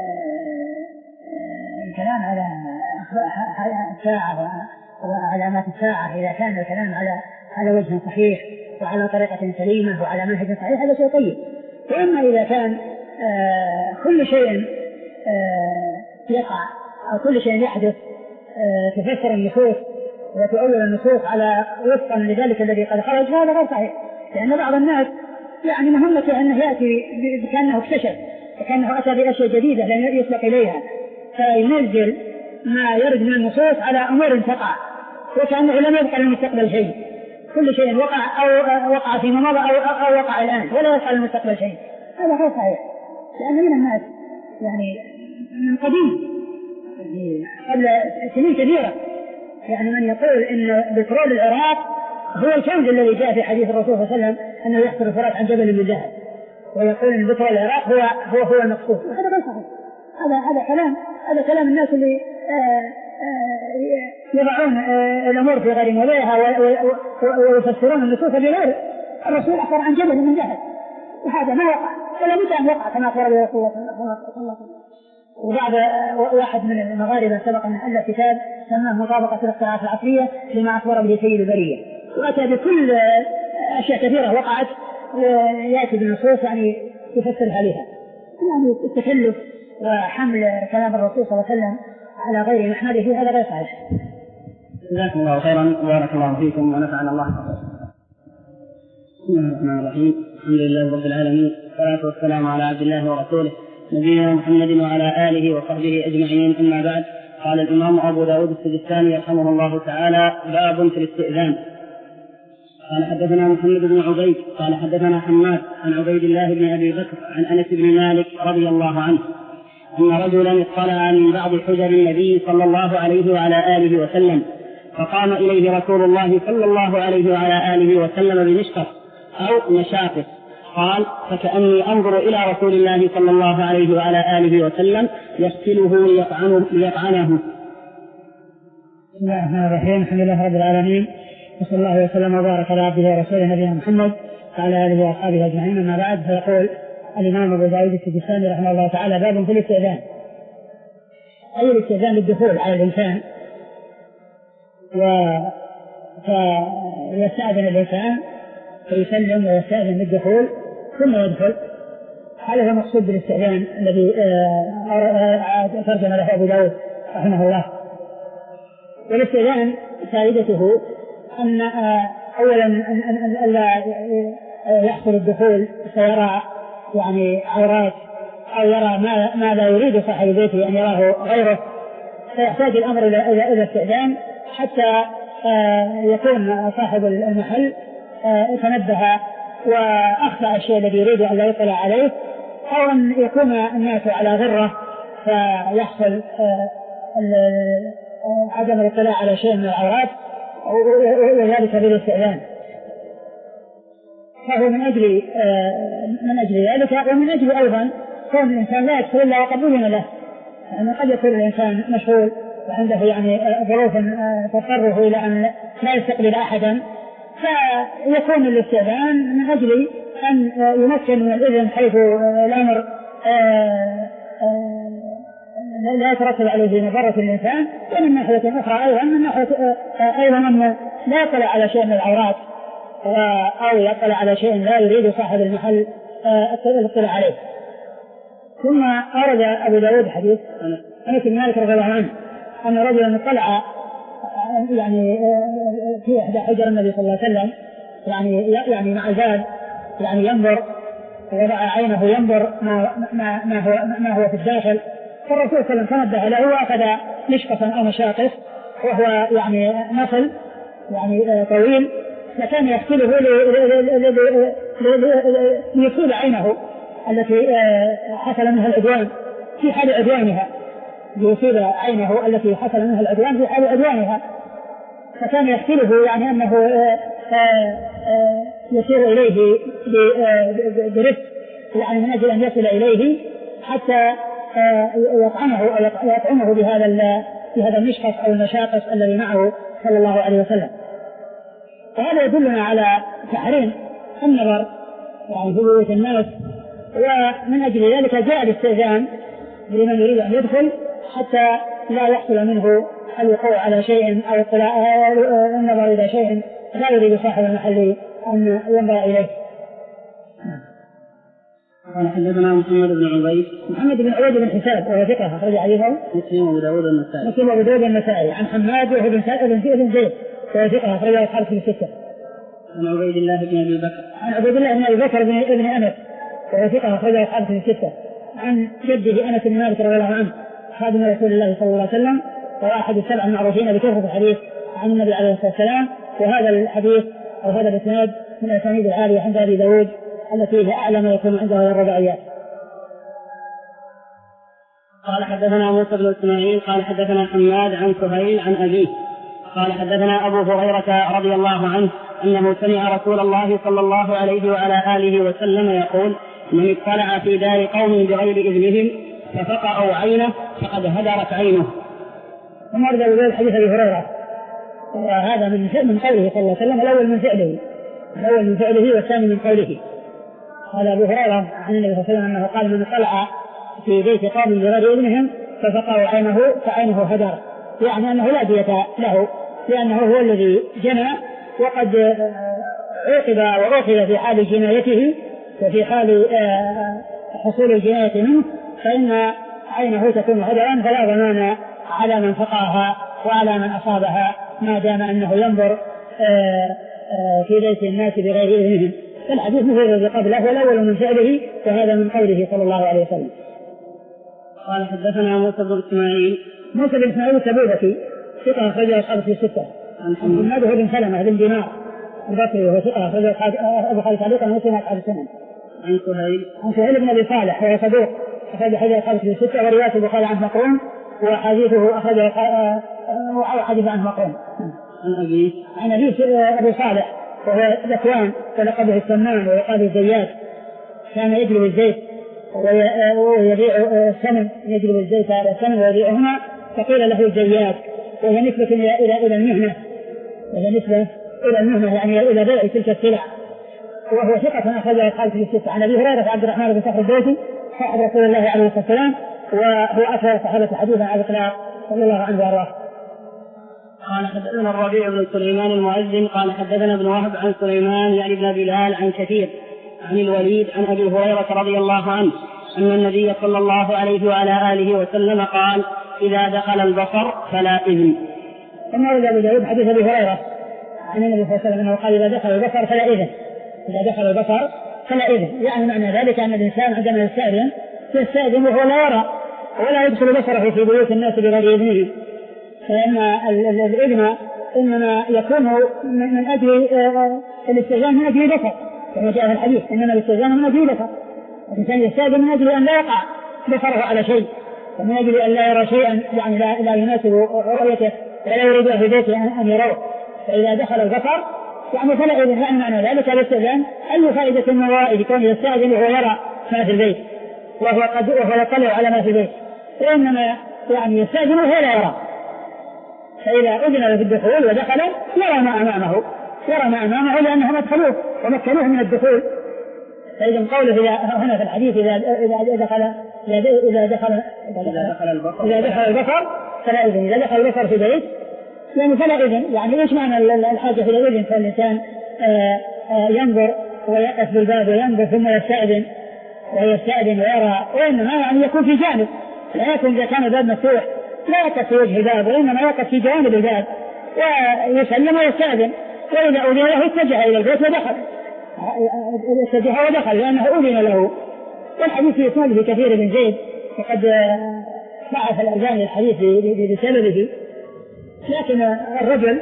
الكلام على الساعة وعلامات الساعة إذا كان الكلام على على وجه صحيح وعلى طريقة سليمة وعلى منهج صحيح هذا شيء طيب، وأما إذا كان كل شيء يقع أو كل شيء يحدث تفسر النصوص وتؤول النصوص على وفقا لذلك الذي قد خرج، هذا غير صحيح، لأن بعض الناس يعني مهمته أنه يأتي كأنه اكتشف وكأنه أتى بأشياء جديدة لم يسبق إليها، فينزل ما يرد من النصوص على أمور تقع وكأنه لم يبقى للمستقبل شيء، كل شيء وقع أو وقع فيما مضى أو, أو وقع الآن ولا يبقى للمستقبل شيء، هذا غير صحيح، لأن من الناس يعني من قديم قبل سنين كثيرة يعني من يقول إن بترول العراق هو الكنز الذي جاء في حديث الرسول صلى الله عليه وسلم أنه يحصل الفرات عن جبل من ذهب، ويقول إن بترول العراق هو هو هو المقصود، هذا غير صحيح، هذا هذا كلام هذا كلام الناس اللي آآ آآ يضعون الأمور في غير موضعها ويفسرون النصوص بغير الرسول أخبر عن جبل من ذهب، وهذا ما وقع ولا بد أن وقع كما أخبر الرسول صلى الله عليه وسلم. وبعد واحد من المغاربة سبق أن ألف كتاب سماه مطابقة الاختراعات العصرية لما أخبر به سيد البرية، وأتى بكل أشياء كثيرة وقعت ويأتي بالنصوص يعني يفسرها لها، يعني التكلف وحمل كلام الرسول صلى الله عليه وسلم على غير محمله هذا غير صحيح. جزاكم الله خيرا وبارك الله فيكم ونفعنا الله. بسم الله الرحمن الرحيم، الحمد لله رب العالمين، والصلاة والسلام على عبد الله ورسوله نبينا محمد وعلى آله وصحبه أجمعين، أما بعد. قال الإمام أبو داود السجستاني رحمه الله تعالى: باب في الاستئذان. قال حدثنا محمد بن عبيد قال حدثنا حماد عن عبيد الله بن أبي بكر عن أنس بن مالك رضي الله عنه أن رجلا اطلع من بعض حجر النبي صلى الله عليه وعلى آله وسلم فقام إليه رسول الله صلى الله عليه وعلى آله وسلم بمشقة أو مشاقص قال فكأني أنظر إلى رسول الله صلى الله عليه وعلى آله وسلم يغسله ليطعنه, ليطعنه. بسم الله الرحمن الرحيم. الحمد لله رب العالمين وصلى الله وسلم وبارك على عبده ورسوله نبينا محمد وعلى آله وأصحابه أجمعين. أما بعد، فيقول الإمام أبو داود السجستاني رحمه الله تعالى باب في الاستئذان، أي الاستئذان للدخول على الإنسان، فيستأذن الإنسان فيسلم ويستأذن للدخول ثم يدخل. هذا هو المقصود بالاستئذان الذي ترجم له أبو داود رحمه الله. والاستئذان فائدته أن أولا أن لا يحصل الدخول فيرى يعني عورات أو يرى ما, ما لا يريد صاحب بيته أن يراه غيره، فيحتاج الأمر إلى إلى استئذان حتى يكون صاحب المحل يتنبه وأخفى الشيء الذي يريد أن لا يطلع عليه، أو أن يكون الناس على غرة فيحصل عدم الاطلاع على شيء من العورات، وذلك بالاستئذان. فهو من أجل من أجل ذلك، ومن أجل أيضا كون الإنسان لا يدخل إلا وقد أذن له، يعني قد يكون الإنسان مشغول وعنده يعني ظروف تضطره إلى أن لا يستقبل أحدا، فيكون الاستئذان من أجل أن يمكن من الإذن حيث الأمر لا يترتب عليه مضرة الإنسان، ومن ناحية أخرى أيضا من ناحية أيضا أن لا يطلع على شيء من العورات أو يطلع على شيء لا يريد صاحب المحل الاطلاع عليه. ثم أورد أبو داود حديث أنس بن مالك رضي الله عنه أن رجلا اطلع يعني في إحدى حجر النبي صلى الله عليه وسلم، يعني يعني مع الباب يعني ينظر ووضع عينه ينظر ما ما ما هو ما هو في الداخل، فالرسول صلى الله عليه وسلم تنبه له وأخذ مشقة أو مشاقص وهو يعني نصل يعني طويل، فكان يغسله ليصيب عينه التي حصل منها العدوان في حال عدوانها، ليصيب عينه التي حصل منها العدوان في حال عدوانها، فكان يغسله يعني أنه يسير إليه برفق، يعني من أجل أن يصل إليه حتى يطعنه أو يطعنه بهذا بهذا المشخص أو المشاقص الذي معه صلى الله عليه وسلم. وهذا يدلنا على تحريم النظر يعني في بيوت الناس، ومن أجل ذلك جاء الاستئذان لمن يريد أن يدخل حتى لا يحصل منه الوقوع على شيء أو النظر إلى شيء لا يريد صاحب المحل أن ينظر إليه. قال حدثنا محمد بن عبيد محمد بن عبيد بن حساب وهو ثقة أخرج حديثه مسلم وأبو داود النسائي مسلم وأبو داود النسائي عن حماد وهو بن بن زيد وهو ثقة أخرج أصحابه في الستة. عن عبيد الله بن أبي بكر عن عبيد الله بن أبي بكر بن ابن أنس وهو ثقة أخرج أصحابه في الستة. عن جده أنس بن مالك رضي الله عنه خادم رسول الله صلى الله عليه وسلم وأحد السبع المعروفين بكثرة الحديث عن النبي عليه الصلاة والسلام. وهذا الحديث أو هذا الإسناد من الأسانيد العالية عند أبي داود التي هي أعلى ما يكون عندها الرباعيات. قال حدثنا موسى بن إسماعيل قال حدثنا حماد عن سهيل عن أبيه قال حدثنا أبو هريرة رضي الله عنه أنه سمع رسول الله صلى الله عليه وعلى آله وسلم يقول: من اطلع في دار قوم بغير إذنهم ففقأوا عينه فقد هدرت عينه. ثم أرد أبو حديث أبي هريرة، وهذا من من قوله صلى الله عليه وسلم، الأول من فعله الأول من فعله والثاني من قوله. قال أبو هريرة عن النبي صلى الله عليه وسلم أنه قال: من اطلع في بيت قوم بغير إذنهم ففقأوا عينه فعينه هدر، يعني أنه لا دية له لأنه هو الذي جنى وقد عوقب وأخذ في حال جنايته وفي حال حصول الجناية منه، فإن عينه تكون هدرا فلا ضمان على من فقاها وعلى من أصابها ما دام أنه ينظر في بيت الناس بغير إذنهم. فالحديث مثل الذي قبله والأول من فعله وهذا من قوله صلى الله عليه وسلم. قال حدثنا موسى بن إسماعيل موسى بن إسماعيل السبيعي ثقة أخرجه أصحابه في الستة. عن حماد بن سلمة بن دينار البصري وهو ثقة أخرجه البخاري تعليقا ومسلم أصحاب السنن. عن سهيل عن سهيل بن أبي صالح وهو صدوق أخرج حديث أصحاب الكتب الستة ورواية البخاري عنه مقروم وحديثه أخرجه حديث عنه مقروم. عن أبي عن أبي أبي صالح وهو ذكوان ولقبه السمان ويقال الزيات كان يجلب الزيت ويبيع السمن يجلب الزيت على السمن ويبيعهما فقيل له الزيات وهي نسبة إلى إلى إلى المهنة وهي نسبة إلى المهنة يعني إلى بيع تلك السلع. وهو ثقة أخرجه أصحاب الكتب الستة. عن أبي هريرة عبد الرحمن بن صخر الدوسي صاحب رسول الله عليه الصلاة والسلام وهو أكثر صحابة حديثا على الإطلاق صلى الله عنه وأرضاه. قال حدثنا الربيع بن سليمان المؤذن قال حدثنا ابن وهب عن سليمان يعني بن بلال عن كثير عن الوليد عن أبي هريرة رضي الله عنه أن النبي صلى الله عليه وعلى آله وسلم قال إذا دخل البصر فلا إذن. ثم ورد أبو داود حديث أبي هريرة عن النبي صلى الله عليه وسلم أنه قال إذا دخل البصر فلا إذن. إذا دخل البصر فلا إذن يعني معنى ذلك أن الإنسان عندما يستأذن يستأذن وهو لا يرى ولا يدخل بصره في بيوت الناس بغير إذنه. فإن الإذن إنما يكون من أجل الاستئذان من أجل بصر كما جاء في الحديث إنما الاستئذان من أجل بصر. الإنسان يستأذن من أجل أن لا يقع بصره على شيء ومن أجل أن لا يرى شيئا يعني لا, لا يناسب رؤيته ولا يريد أهل بيته أن يروه. فإذا دخل البصر يعني فلا إذن يعني معنى ذلك الاستئذان أي فائدة من ورائه كون يستأذن وهو يرى ما في البيت وهو قد وهو يطلع على ما في البيت وإنما يعني يستأذن وهو لا يرى. فإذا أذن له بالدخول ودخل يرى ما أمامه يرى ما أمامه لأنهم أدخلوه ومكنوه من الدخول. فإذا قوله هنا في الحديث إذا إذا دخل إذا دخل إذا دخل البصر إذا دخل البصر فلا إذن. إذا دخل البصر في بيت يعني فلا إذن. يعني إيش معنى الحاجة إلى الإذن؟ فالإنسان ينظر ويقف بالباب وينظر ثم يستأذن ويستأذن ويرى وإنما يعني يكون في جانب لا يكون إذا كان الباب مفتوح لا يقف في وجه الباب وإنما يقف في جانب الباب ويسلم ويستأذن وإذا أذن له اتجه إلى البيت ودخل اتجه ودخل لأنه أذن له. والحديث يكون بكثير من زيد وقد ضعف الألباني الحديث بسببه لكن الرجل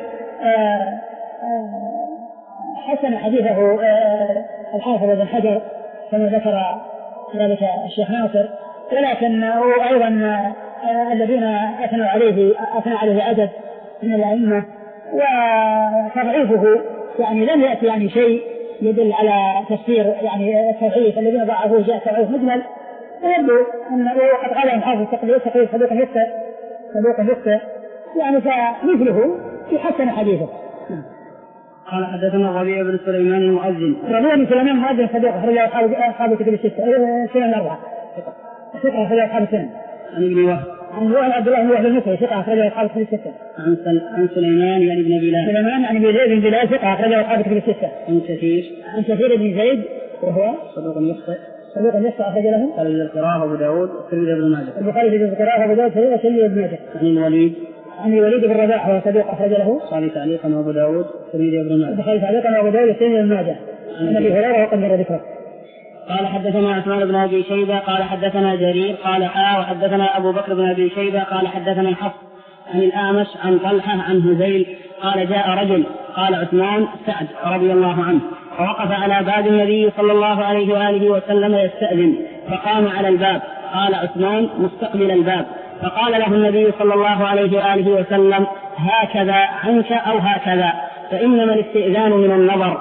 حسن حديثه الحافظ بن حجر كما ذكر ذلك الشيخ ناصر ولكنه أيضا الذين أثنوا عليه أثنى عليه عدد من الأئمة وتضعيفه يعني لم يأتي يعني شيء يدل على تفسير يعني التضعيف. الذين ضعفوه جاء تضعيف مجمل ويبدو أنه قد قال الحافظ تقريبا تقريبا صدوق يخطئ صدوق يخطئ يعني فمثله يحسن حديثه. قال حدثنا الربيع بن سليمان المؤذن. الربيع بن سليمان المؤذن صدوق أخرجه أصحاب الكتب الستة سنن الأربعة ثقة أخرجه أصحاب السنن. عن ابن وهب عن وهب عبد الله بن وهب المصري ثقة أخرجه أصحاب الكتب الستة. عن عن سليمان يعني ابن بلال. سليمان يعني ابن زيد بن بلال ثقة أخرجه أصحاب الكتب الستة. عن كثير عن كثير بن زيد وهو صدوق يخطئ صدوق يخطئ أخرج له قال القراءة أبو داود والترمذي بن ماجه. البخاري في القراءة أبو داود والترمذي بن ماجه. عن الوليد عن الوليد بن رباح وهو صدوق أخرج له البخاري تعليقا وأبو داود والترمذي بن ماجه. البخاري تعليقا وأبو داود والترمذي بن ماجه. عن أبي هريرة وقد مر ذكره. قال حدثنا عثمان بن أبي شيبة قال حدثنا جرير قال حا وحدثنا أبو بكر بن أبي شيبة قال حدثنا حفص عن الأعمش عن طلحة عن هزيل قال جاء رجل قال عثمان سعد رضي الله عنه فوقف على باب النبي صلى الله عليه وآله وسلم يستأذن فقام على الباب قال عثمان مستقبل الباب فقال له النبي صلى الله عليه وآله وسلم هكذا عنك أو هكذا فإنما الاستئذان من النظر.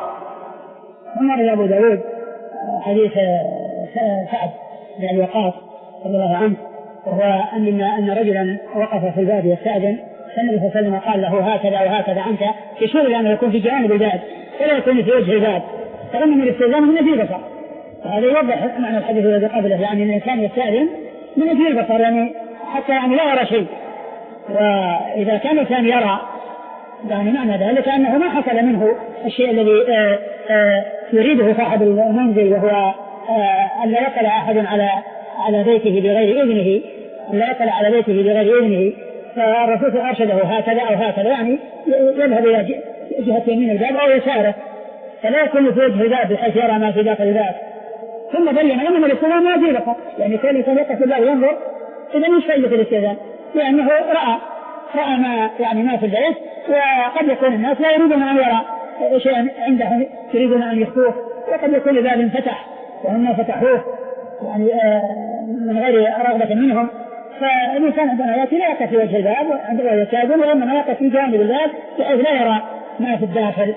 عمر أبو داود حديث سعد بن أبي وقاص رضي الله عنه وهو أن أن رجلا وقف في الباب يستأذن فالنبي صلى الله عليه وسلم قال له هكذا وهكذا عنك يشير إلى أنه يكون في جانب الباب ولا يكون في وجه الباب فإن الاستئذان من أجل البصر. هذا يوضح معنى الحديث الذي قبله يعني أن الإنسان يستأذن من أجل البصر يعني حتى يعني لا يرى شيء. وإذا كان الإنسان يرى يعني معنى ذلك أنه ما حصل منه الشيء الذي آآ آآ يريده صاحب المنزل وهو أن لا يطلع أحد على على بيته بغير إذنه أن لا يطلع على بيته بغير إذنه. فالرسول أرشده هكذا أو هكذا يعني يذهب إلى جهة يمين الباب أو يساره فلا يكون في وجه الباب بحيث يرى ما في داخل الباب. ثم بين أن الاستئذان ما يجي فقط يعني كل إنسان يقف في الباب ينظر إذا مش فائدة الاستئذان لأنه رأى رأى ما يعني ما في البيت وقد يكون الناس لا يريدون أن يرى شيئا عندهم يريدون أن يخفوه، وقد يكون الباب فتح وهم فتحوه يعني من غير رغبة منهم. فالإنسان عندما يأتي لا يقف في وجه الباب وعنده يكادون، وإنما يقف في جانب الباب بحيث لا يرى ما في الداخل.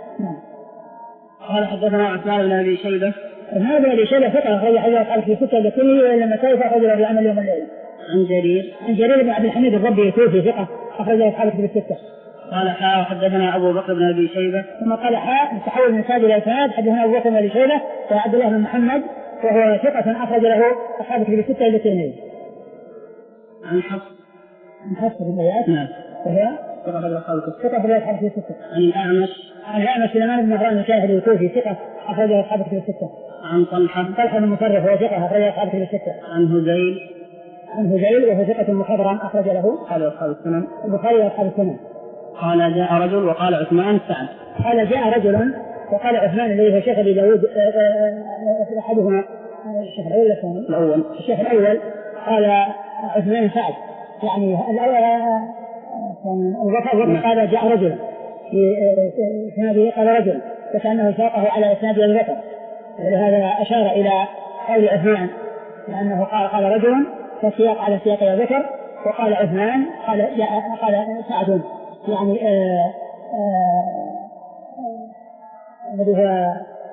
قال حدثنا عثمان بن أبي شيبة. عثمان بن أبي شيبة ثقة أخرج حديث أصحاب في ستة لكله وإلا النسائي فأخرج له بالعمل يوم الليل. عن جرير عن جرير بن عبد الحميد الربي الكوفي ثقة أخرج أصحاب في الستة. قال حاء حدثنا أبو بكر بن أبي شيبة. ثم قال حاء تحول من ساد إلى إسناد حدثنا أبو بكر بن أبي شيبة وعبد الله بن محمد وهو ثقة أخرج له أصحاب في الستة إلى الترمذي. عن حفص. عن حفص بن غياث. نعم. وهو ثقة في أصحاب الكتب. ثقة في أصحاب في الستة. عن الأعمش. عن الأعمش سليمان بن مهران الكاهلي الكوفي ثقة أخرج أصحاب في الستة. عن طلحة. طلحة بن مصرف وهو ثقة أخرج أصحاب في الستة. عن هذيل. عن هذيل وهو ثقة مخضرم أخرج له قال أصحاب السنن. البخاري وأصحاب السنن. قال جاء رجل وقال عثمان سعد. قال جاء رجل وقال عثمان الذي هو شيخ أبي داود أحدهما الشيخ الأول الثاني الأول الشيخ الأول قال عثمان سعد يعني الأول قال جاء رجل في إسناده قال رجل وكأنه ساقه على إسناد أبي بكر، ولهذا أشار إلى قول عثمان لأنه قال قال رجل فسياق على سياق أبي بكر، وقال عثمان قال جاء قال سعد يعني الذي هو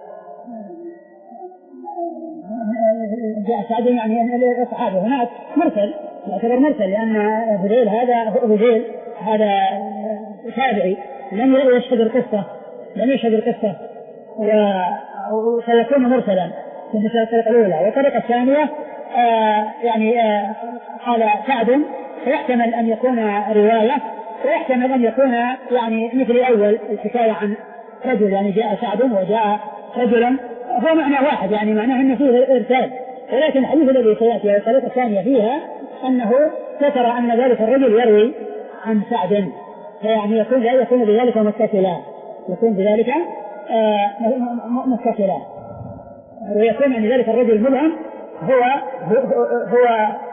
جاء سعد يعني الصحابة هناك مرسل يعتبر مرسل لأن هذيل هذا هذيل هذا تابعي لم يشهد القصة لم يشهد القصة وسيكون مرسلا في الطريقة الأولى. والطريقة الثانية آه يعني آه قال سعد فيحتمل أن يكون رواية ويحتمل أن يكون يعني مثل الأول الحكاية عن رجل يعني جاء سعد وجاء رجلا هو معنى واحد يعني معناه أنه فيه إرسال، ولكن الحديث الذي سيأتي والطريقة الثانية فيها أنه ذكر أن ذلك الرجل يروي عن سعد فيعني يكون لا يكون بذلك متصلا يكون بذلك آه متصلا ويكون أن ذلك الرجل مبهم هو هو, هو